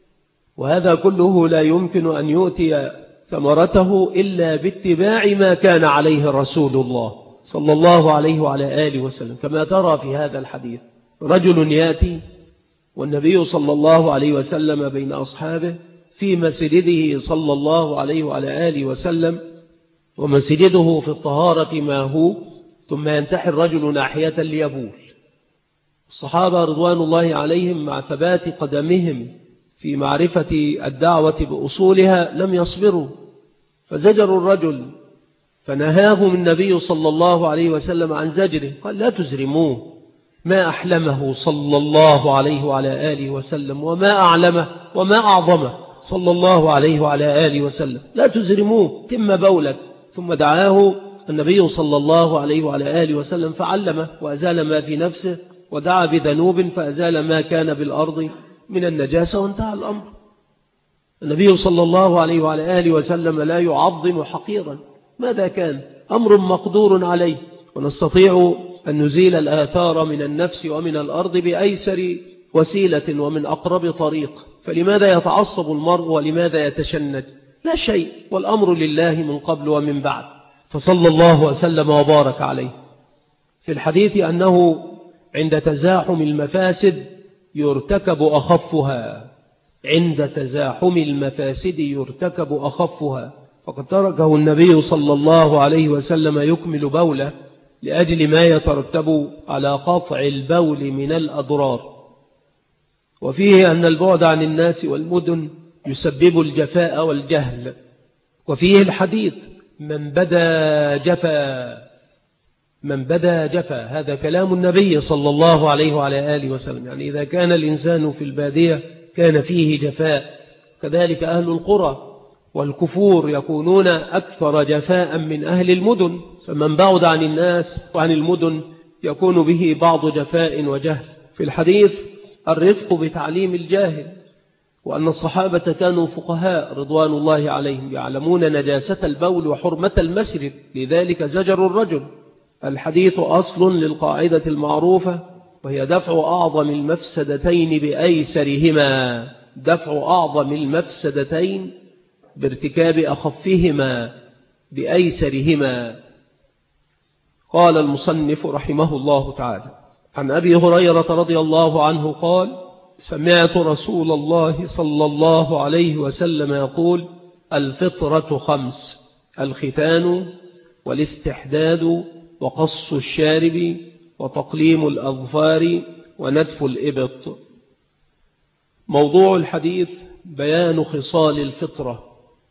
وهذا كله لا يمكن أن يؤتي ثمرته إلا باتباع ما كان عليه رسول الله صلى الله عليه وعلى آله وسلم. كما ترى في هذا الحديث رجل يأتي والنبي صلى الله عليه وسلم بين أصحابه في مسجده صلى الله عليه وعلى آله وسلم، ومسجده في الطهارة ما هو، ثم ينتحي الرجل ناحية ليبول. الصحابة رضوان الله عليهم مع ثبات قدمهم في معرفة الدعوة بأصولها لم يصبروا، فزجروا الرجل، فنهاهم النبي صلى الله عليه وسلم عن زجره، قال لا تزرموه، ما أحلمه صلى الله عليه وعلى آله وسلم وما أعلمه وما أعظمه صلى الله عليه وعلى آله وسلم، لا تزرموه تم بولك. ثم دعاه النبي صلى الله عليه وعلى آله وسلم فعلمه وأزال ما في نفسه، ودعا بذنوب فأزال ما كان بالأرض من النجاسة، وانتهى الأمر. النبي صلى الله عليه وعلى آله وسلم لا يعظم حقيرا. ماذا كان؟ أمر مقدور عليه، ونستطيع أن نزيل الآثار من النفس ومن الأرض بأيسر وسيلة ومن أقرب طريق. فلماذا يتعصب المرء ولماذا يتشنج؟ لا شيء، والأمر لله من قبل ومن بعد. فصلى الله وسلم وبارك عليه. في الحديث أنه عند تزاحم المفاسد يرتكب أخفها، عند تزاحم المفاسد يرتكب أخفها، فقد تركه النبي صلى الله عليه وسلم يكمل بوله لأجل ما يترتب على قطع البول من الأضرار. وفيه أن البعد عن الناس والمدن يسبب الجفاء والجهل. وفيه الحديث من بدا جفا، من بدا جفا، هذا كلام النبي صلى الله عليه وعلى آله وسلم. يعني إذا كان الإنسان في البادية كان فيه جفاء، كذلك أهل القرى والكفور يكونون أكثر جفاء من أهل المدن، فمن بعد عن الناس وعن المدن يكون به بعض جفاء وجهل. في الحديث الرفق بتعليم الجاهل، وأن الصحابة كانوا فقهاء رضوان الله عليهم يعلمون نجاسة البول وحرمة المسجد، لذلك زجروا الرجل. الحديث أصل للقاعدة المعروفة، وهي دفع أعظم المفسدتين بأيسرهما، دفع أعظم المفسدتين بارتكاب أخفهما بأيسرهما. قال المصنف رحمه الله تعالى عن أبي هريرة رضي الله عنه قال: سمعت رسول الله صلى الله عليه وسلم يقول: الفطرة 5: الختان والاستحداد وقص الشارب وتقليم الأظفار ونتف الإبط. موضوع الحديث بيان خصال الفطرة.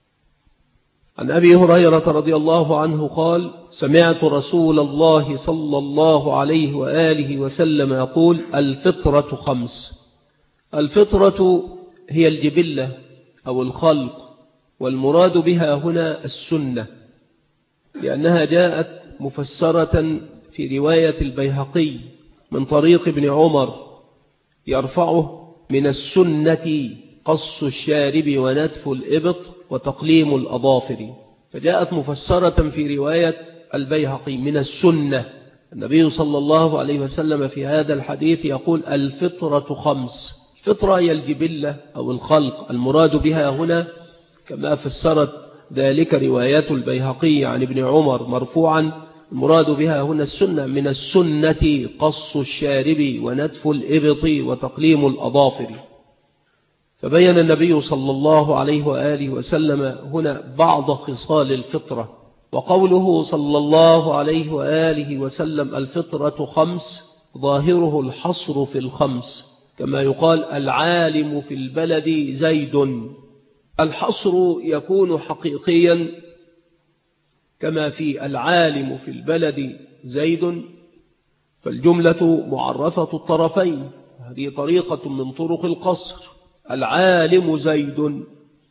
عن أبي هريرة رضي الله عنه قال: سمعت رسول الله صلى الله عليه وآله وسلم يقول: الفطرة 5. الفطرة هي الجبلة أو الخلق، والمراد بها هنا السنة، لأنها جاءت مفسرة في رواية البيهقي من طريق ابن عمر يرفعه: من السنة قص الشارب ونتف الإبط وتقليم الأظافر. فجاءت مفسرة في رواية البيهقي من السنة. النبي صلى الله عليه وسلم في هذا الحديث يقول: الفطرة 5. الفطرة هي الجبلة أو الخلق، المراد بها هنا كما فسرت ذلك روايات البيهقي عن ابن عمر مرفوعا: المراد بها هنا السنة. من السنة قص الشارب ونتف الإبط وتقليم الأظافر. فبين النبي صلى الله عليه وآله وسلم هنا بعض خصال الفطرة. وقوله صلى الله عليه وآله وسلم الفطرة 5 ظاهره الحصر في 5، كما يقال العالم في البلد زيد. الحصر يكون حقيقيا كما في العالم في البلد زيد، فالجملة معرفة الطرفين، هذه طريقة من طرق القصر. العالم زيد،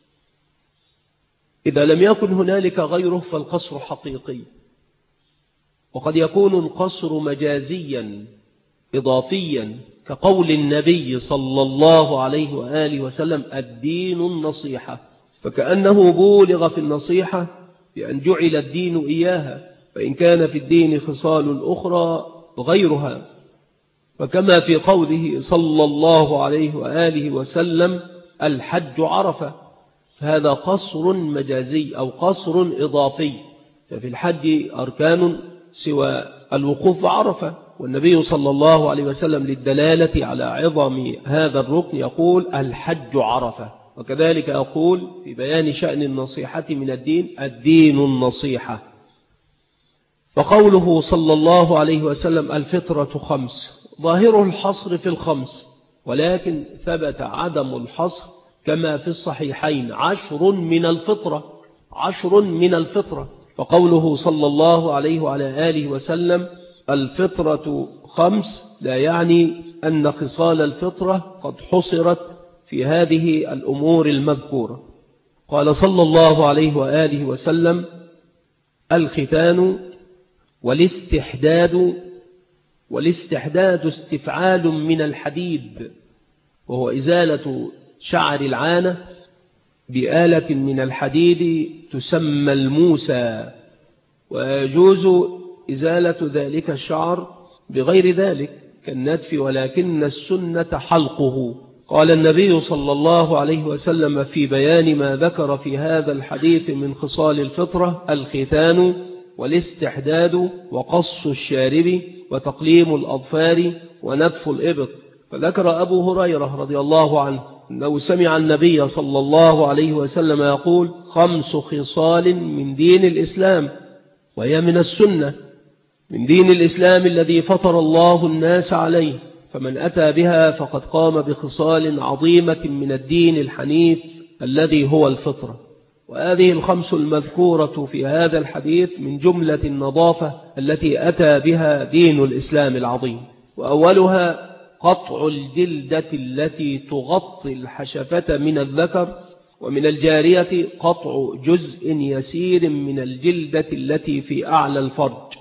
إذا لم يكن هنالك غيره فالقصر حقيقي. وقد يكون القصر مجازيا إضافيا، كقول النبي صلى الله عليه وآله وسلم الدين النصيحة، فكأنه بولغ في النصيحة بأن جعل الدين إياها، فإن كان في الدين خصال أخرى غيرها، فكما في قوله صلى الله عليه وآله وسلم الحج عرفة، فهذا قصر مجازي أو قصر إضافي. ففي الحج أركان سوى الوقوف عرفة، والنبي صلى الله عليه وسلم للدلالة على عظم هذا الركن يقول الحج عرفة. وكذلك أقول في بيان شأن النصيحة من الدين الدين النصيحة. فقوله صلى الله عليه وسلم الفطرة 5 ظاهره الحصر في 5، ولكن ثبت عدم الحصر كما في الصحيحين 10 من الفطرة، 10 من الفطرة. فقوله صلى الله عليه وعلى آله وسلم الفطرة 5 لا يعني أن خصال الفطرة قد حصرت في هذه الأمور المذكورة. قال صلى الله عليه وآله وسلم الختان والاستحداد استفعال من الحديد، وهو إزالة شعر العانة بآلة من الحديد تسمى الموسى، ويجوز إزالة ذلك الشعر بغير ذلك كالنتف، ولكن السنة حلقه. قال النبي صلى الله عليه وسلم في بيان ما ذكر في هذا الحديث من خصال الفطرة الختان والاستحداد وقص الشارب وتقليم الأظفار ونتف الإبط. فذكر أبو هريرة رضي الله عنه أنه سمع النبي صلى الله عليه وسلم يقول 5 خصال من دين الإسلام، وهي من السنة، من دين الإسلام الذي فطر الله الناس عليه، فمن أتى بها فقد قام بخصال عظيمة من الدين الحنيف الذي هو الفطرة. وهذه 5 المذكورة في هذا الحديث من جملة النظافة التي أتى بها دين الإسلام العظيم. وأولها قطع الجلدة التي تغطي الحشفة من الذكر، ومن الجارية قطع جزء يسير من الجلدة التي في أعلى الفرج.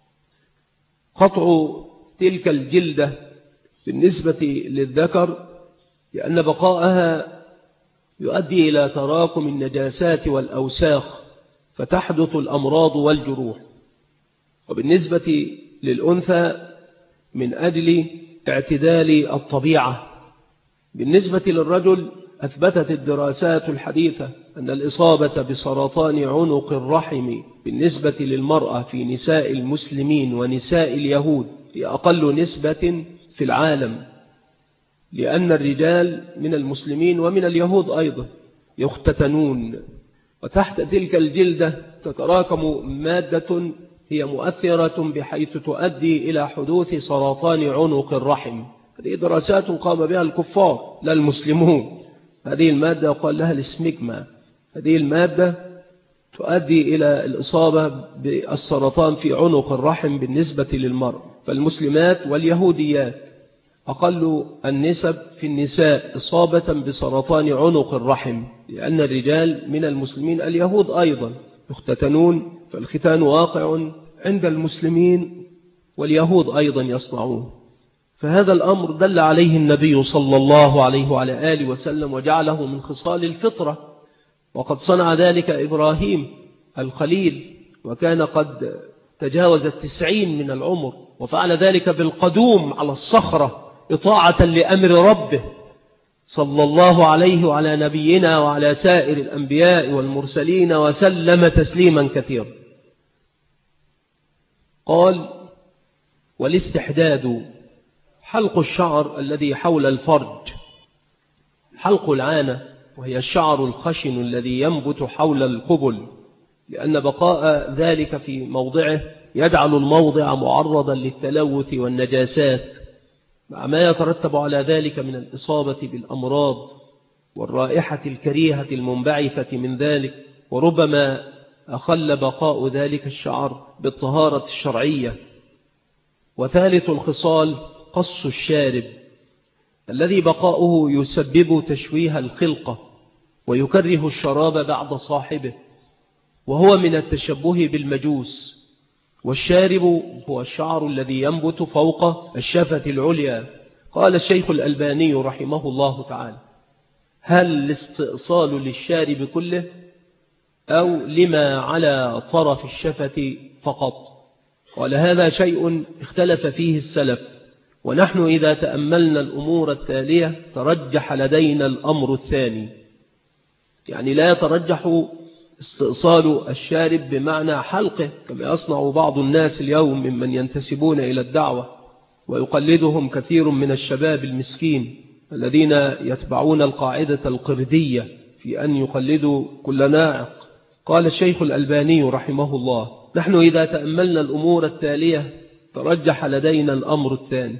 قطع تلك الجلدة بالنسبة للذكر لأن بقاءها يؤدي إلى تراكم النجاسات والأوساخ فتحدث الأمراض والجروح، وبالنسبة للأنثى من أجل اعتدال الطبيعة. بالنسبة للرجل أثبتت الدراسات الحديثة أن الإصابة بسرطان عنق الرحم بالنسبة للمرأة في نساء المسلمين ونساء اليهود هي أقل نسبة في العالم، لأن الرجال من المسلمين ومن اليهود أيضا يختتنون، وتحت تلك الجلدة تتراكم مادة هي مؤثرة بحيث تؤدي إلى حدوث سرطان عنق الرحم. هذه دراسات قام بها الكفار لا المسلمون. هذه المادة يقال لها الاسميجما، هذه المادة تؤدي إلى الإصابة بالسرطان في عنق الرحم بالنسبة للمرأة. فالمسلمات واليهوديات أقل النسب في النساء إصابة بسرطان عنق الرحم، لأن الرجال من المسلمين اليهود أيضا يختتنون، فالختان واقع عند المسلمين واليهود أيضا يصنعون. فهذا الأمر دل عليه النبي صلى الله عليه وعلى آله وسلم وجعله من خصال الفطرة، وقد صنع ذلك إبراهيم الخليل وكان قد تجاوز 90 من العمر، وفعل ذلك بالقدوم على الصخرة إطاعة لأمر ربه صلى الله عليه وعلى نبينا وعلى سائر الأنبياء والمرسلين وسلم تسليما كثيرا. قال: والاستحداد حلق الشعر الذي حول الفرج، حلق العانة وهي الشعر الخشن الذي ينبت حول القبل، لأن بقاء ذلك في موضعه يجعل الموضع معرضا للتلوث والنجاسات، مع ما يترتب على ذلك من الإصابة بالأمراض والرائحة الكريهة المنبعثة من ذلك، وربما أخل بقاء ذلك الشعر بالطهارة الشرعية. وثالث الخصال قص الشارب، الذي بقاؤه يسبب تشويه الخلقة ويكره الشراب بعد صاحبه، وهو من التشبه بالمجوس. والشارب هو الشعر الذي ينبت فوق الشفة العليا. قال الشيخ الألباني رحمه الله تعالى: هل الاستئصال للشارب كله أو لما على طرف الشفة فقط؟ قال: هذا شيء اختلف فيه السلف، ونحن إذا تأملنا الأمور التالية ترجح لدينا الأمر الثاني، يعني لا يترجح استئصال الشارب بمعنى حلقه كما يصنع بعض الناس اليوم ممن ينتسبون إلى الدعوة، ويقلدهم كثير من الشباب المسكين الذين يتبعون القاعدة القردية في أن يقلدوا كل ناعق. قال الشيخ الألباني رحمه الله: نحن إذا تأملنا الأمور التالية ترجح لدينا الأمر الثاني.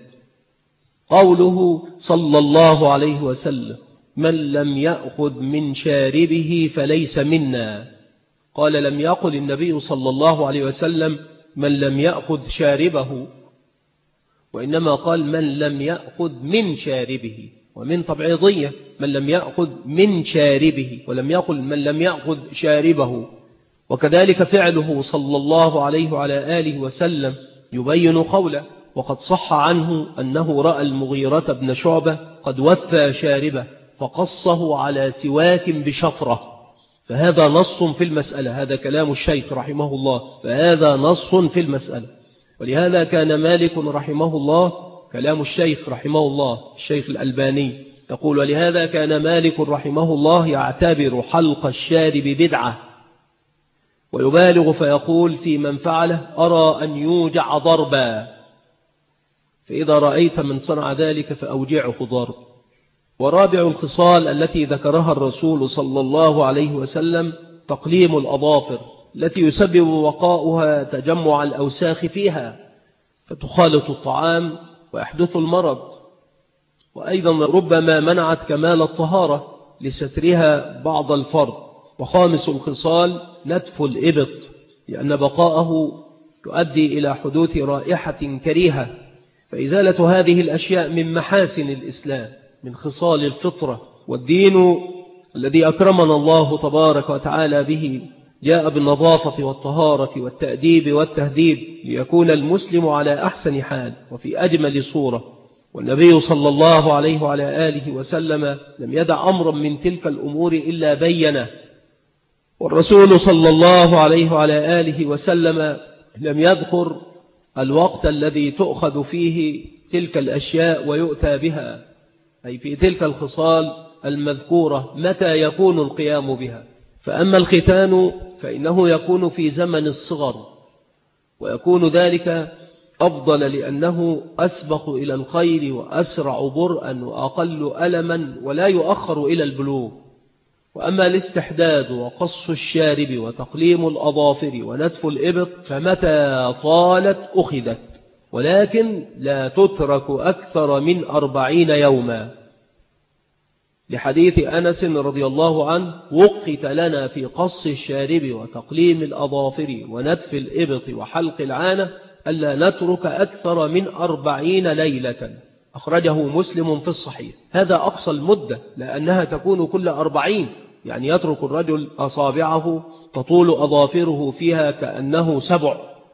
قوله صلى الله عليه وسلم: من لم يأخذ من شاربه فليس منا. قال: لم يقل النبي صلى الله عليه وسلم من لم يأخذ شاربه، وإنما قال من لم يأخذ من شاربه، ومن تبعيضية، من لم يأخذ من شاربه، ولم يقل من لم يأخذ شاربه. وكذلك فعله صلى الله عليه وعلى آله وسلم يبين قوله، وقد صح عنه أنه رأى المغيرة بن شعبة قد وثى شاربه فقصه على سواك بشفرة، فهذا نص في المسألة. هذا كلام الشيخ رحمه الله، فهذا نص في المسألة. ولهذا كان مالك رحمه الله، كلام الشيخ رحمه الله الشيخ الألباني يقول: ولهذا كان مالك رحمه الله يعتبر حلق الشارب بدعة، ويبالغ فيقول في من فعله: أرى أن يوجع ضربا، فإذا رأيت من صنع ذلك فأوجعه ضرب. ورابع الخصال التي ذكرها الرسول صلى الله عليه وسلم تقليم الأظافر، التي يسبب وقاؤها تجمع الأوساخ فيها فتخالط الطعام ويحدث المرض، وأيضا ربما منعت كمال الطهارة لسترها بعض الفرد. وخامس الخصال نتف الإبط، لأن بقاءه يؤدي إلى حدوث رائحة كريهة، فإزالة هذه الأشياء من محاسن الإسلام، من خصال الفطرة. والدين الذي أكرمنا الله تبارك وتعالى به جاء بالنظافة والطهارة والتأديب والتهذيب ليكون المسلم على أحسن حال وفي أجمل صورة. والنبي صلى الله عليه وعلى آله وسلم لم يدع أمرا من تلك الأمور إلا بينه، والرسول صلى الله عليه وعلى آله وسلم لم يذكر الوقت الذي تؤخذ فيه تلك الأشياء ويؤتى بها، أي في تلك الخصال المذكورة متى يكون القيام بها. فأما الختان فإنه يكون في زمن الصغر، ويكون ذلك أفضل لأنه أسبق إلى الخير وأسرع برءا وأقل ألما ولا يؤخر إلى البلوغ. وأما الاستحداد وقص الشارب وتقليم الأظافر ونتف الإبط فمتى طالت أخذت، ولكن لا تترك أكثر من 40 يوما، لحديث أنس رضي الله عنه: وقت لنا في قص الشارب وتقليم الأظافر ونتف الإبط وحلق العانة ألا نترك أكثر من 40 ليلة. أخرجه مسلم في الصحيح. هذا أقصى المدة، لأنها تكون كل 40، يعني يترك الرجل أصابعه تطول أظافره فيها كأنه 7،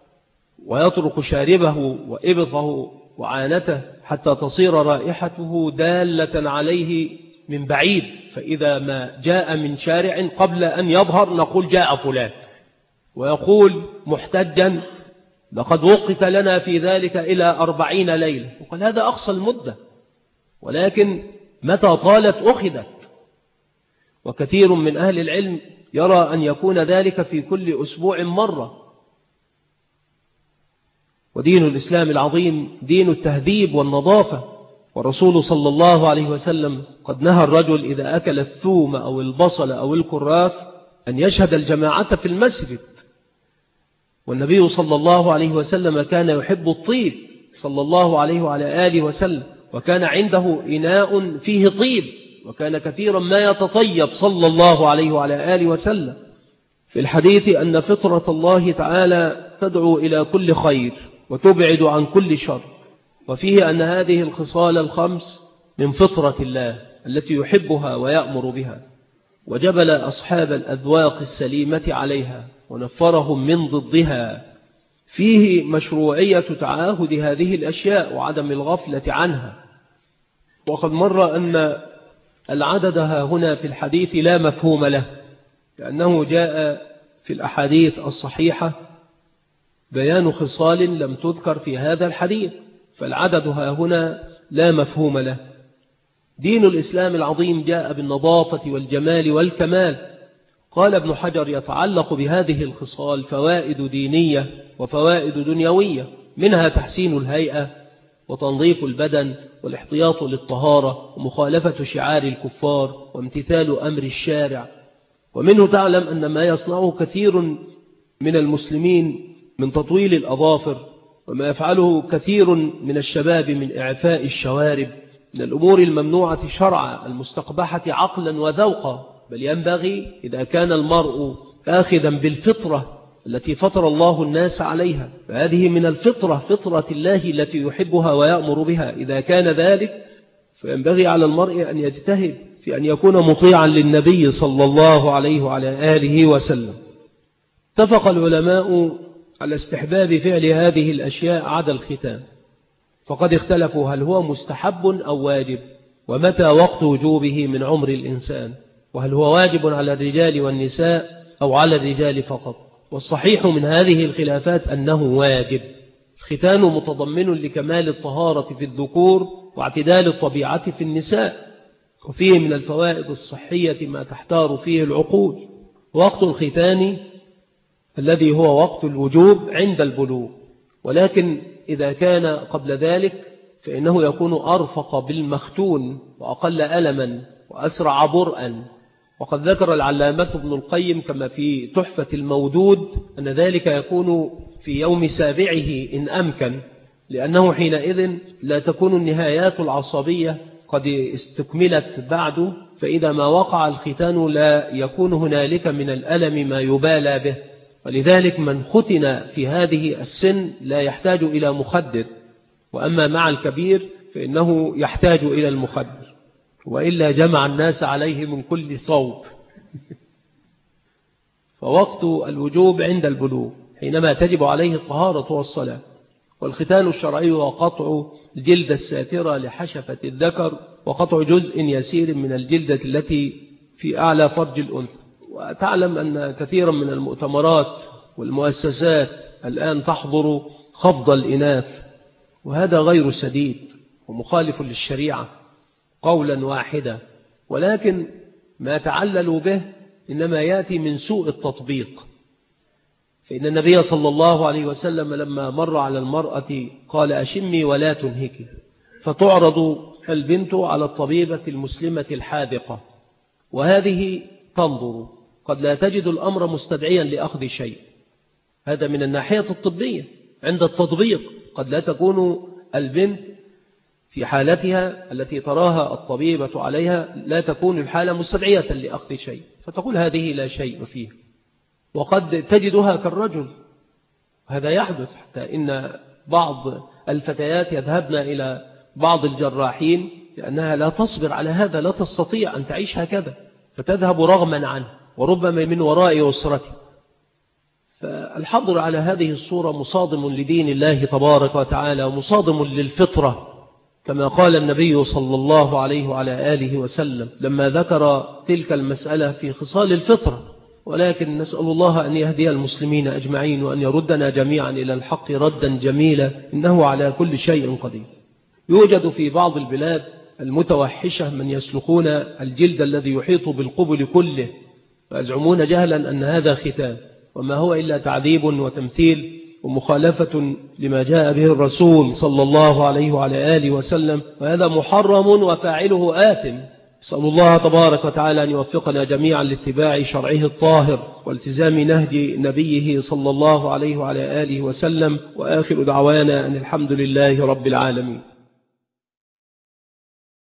ويترك شاربه وإبطه وعانته حتى تصير رائحته دالة عليه من بعيد، فإذا ما جاء من شارع قبل أن يظهر نقول جاء فلان، ويقول محتجا: لقد وقت لنا في ذلك إلى 40 ليلة. وقال هذا أقصى المدة، ولكن متى طالت أخذت. وكثير من أهل العلم يرى أن يكون ذلك في كل أسبوع مرة، ودين الإسلام العظيم دين التهذيب والنظافة. ورسول صلى الله عليه وسلم قد نهى الرجل إذا أكل الثوم أو البصل أو الكراث أن يشهد الجماعة في المسجد. والنبي صلى الله عليه وسلم كان يحب الطيب صلى الله عليه وعلى آله وسلم، وكان عنده إناء فيه طيب، وكان كثيرا ما يتطيب صلى الله عليه وعلى آله وسلم. في الحديث أن فطرة الله تعالى تدعو إلى كل خير وتبعد عن كل شر، وفيه أن هذه الخصال الخمس من فطرة الله التي يحبها ويأمر بها، وجبل أصحاب الأذواق السليمة عليها ونفرهم من ضدها. فيه مشروعية تعاهد هذه الأشياء وعدم الغفلة عنها. وقد مر أن العدد هنا في الحديث لا مفهوم له، لأنه جاء في الأحاديث الصحيحة بيان خصال لم تذكر في هذا الحديث، فالعدد هنا لا مفهوم له. دين الإسلام العظيم جاء بالنظافة والجمال والكمال. قال ابن حجر: يتعلق بهذه الخصال فوائد دينية وفوائد دنيوية، منها تحسين الهيئة وتنظيف البدن والاحتياط للطهارة ومخالفة شعار الكفار وامتثال أمر الشارع. ومنه تعلم أن ما يصنعه كثير من المسلمين من تطويل الأظافر، وما يفعله كثير من الشباب من إعفاء الشوارب، من الأمور الممنوعة شرعا المستقبحة عقلا وذوقا. بل ينبغي إذا كان المرء آخذا بالفطرة التي فطر الله الناس عليها، فهذه من الفطرة، فطرة الله التي يحبها ويأمر بها. إذا كان ذلك فينبغي على المرء أن يجتهد في أن يكون مطيعا للنبي صلى الله عليه وعلى آله وسلم. اتفق العلماء على استحباب فعل هذه الأشياء عدا الختان، فقد اختلفوا هل هو مستحب أو واجب، ومتى وقت وجوبه من عمر الإنسان، وهل هو واجب على الرجال والنساء أو على الرجال فقط. والصحيح من هذه الخلافات أنه واجب. الختان متضمن لكمال الطهارة في الذكور واعتدال الطبيعة في النساء، وفيه من الفوائد الصحية ما تحتار فيه العقول. وقت الختان الذي هو وقت الوجوب عند البلوغ، ولكن إذا كان قبل ذلك فإنه يكون أرفق بالمختون وأقل ألما وأسرع برءا. وقد ذكر العلامة ابن القيم كما في تحفة المودود أن ذلك يكون في يوم سابعه إن أمكن، لأنه حينئذ لا تكون النهايات العصبية قد استكملت بعد، فإذا ما وقع الختان لا يكون هنالك من الألم ما يبالى به. ولذلك من ختن في هذه السن لا يحتاج إلى مخدر، وأما مع الكبير فإنه يحتاج إلى المخدر، وإلا جمع الناس عليه من كل صوب. فوقت الوجوب عند البلوغ حينما تجب عليه الطهارة والصلاة. والختان الشرعي هو قطع الجلد الساترة لحشفة الذكر وقطع جزء يسير من الجلدة التي في أعلى فرج الأنثى. وتعلم أن كثيرا من المؤتمرات والمؤسسات الآن تحضر خفض الإناث، وهذا غير سديد ومخالف للشريعة قولا واحدا، ولكن ما تعللوا به إنما يأتي من سوء التطبيق. فإن النبي صلى الله عليه وسلم لما مر على المرأة قال: أشمي ولا تنهكي، فتعرض البنت على الطبيبة المسلمة الحاذقة، وهذه تنظر قد لا تجد الأمر مستدعيا لأخذ شيء. هذا من الناحية الطبية. عند التطبيق قد لا تكون البنت في حالتها التي تراها الطبيبة عليها لا تكون الحالة مستدعية لأخذ شيء، فتقول هذه لا شيء فيه، وقد تجدها كالرجل. هذا يحدث، حتى إن بعض الفتيات يذهبن إلى بعض الجراحين لأنها لا تصبر على هذا، لا تستطيع أن تعيش هكذا، فتذهب رغما عنه وربما من وراء أسرته. فالحظر على هذه الصورة مصادم لدين الله تبارك وتعالى ومصادم للفطرة، كما قال النبي صلى الله عليه وعلى آله وسلم لما ذكر تلك المسألة في خصال الفطرة. ولكن نسأل الله أن يهدي المسلمين أجمعين وأن يردنا جميعا إلى الحق ردا جميلا، إنه على كل شيء قدير. يوجد في بعض البلاد المتوحشة من يسلخون الجلد الذي يحيط بالقبل كله، ويزعمون جهلا أن هذا ختان، وما هو إلا تعذيب وتمثيل ومخالفة لما جاء به الرسول صلى الله عليه وعلى آله وسلم، وهذا محرم وفاعله آثم. نسأل الله تبارك وتعالى أن يوفقنا جميعا لاتباع شرعه الطاهر والتزام نهج نبيه صلى الله عليه وعلى آله وسلم، وآخر دعوانا أن الحمد لله رب العالمين.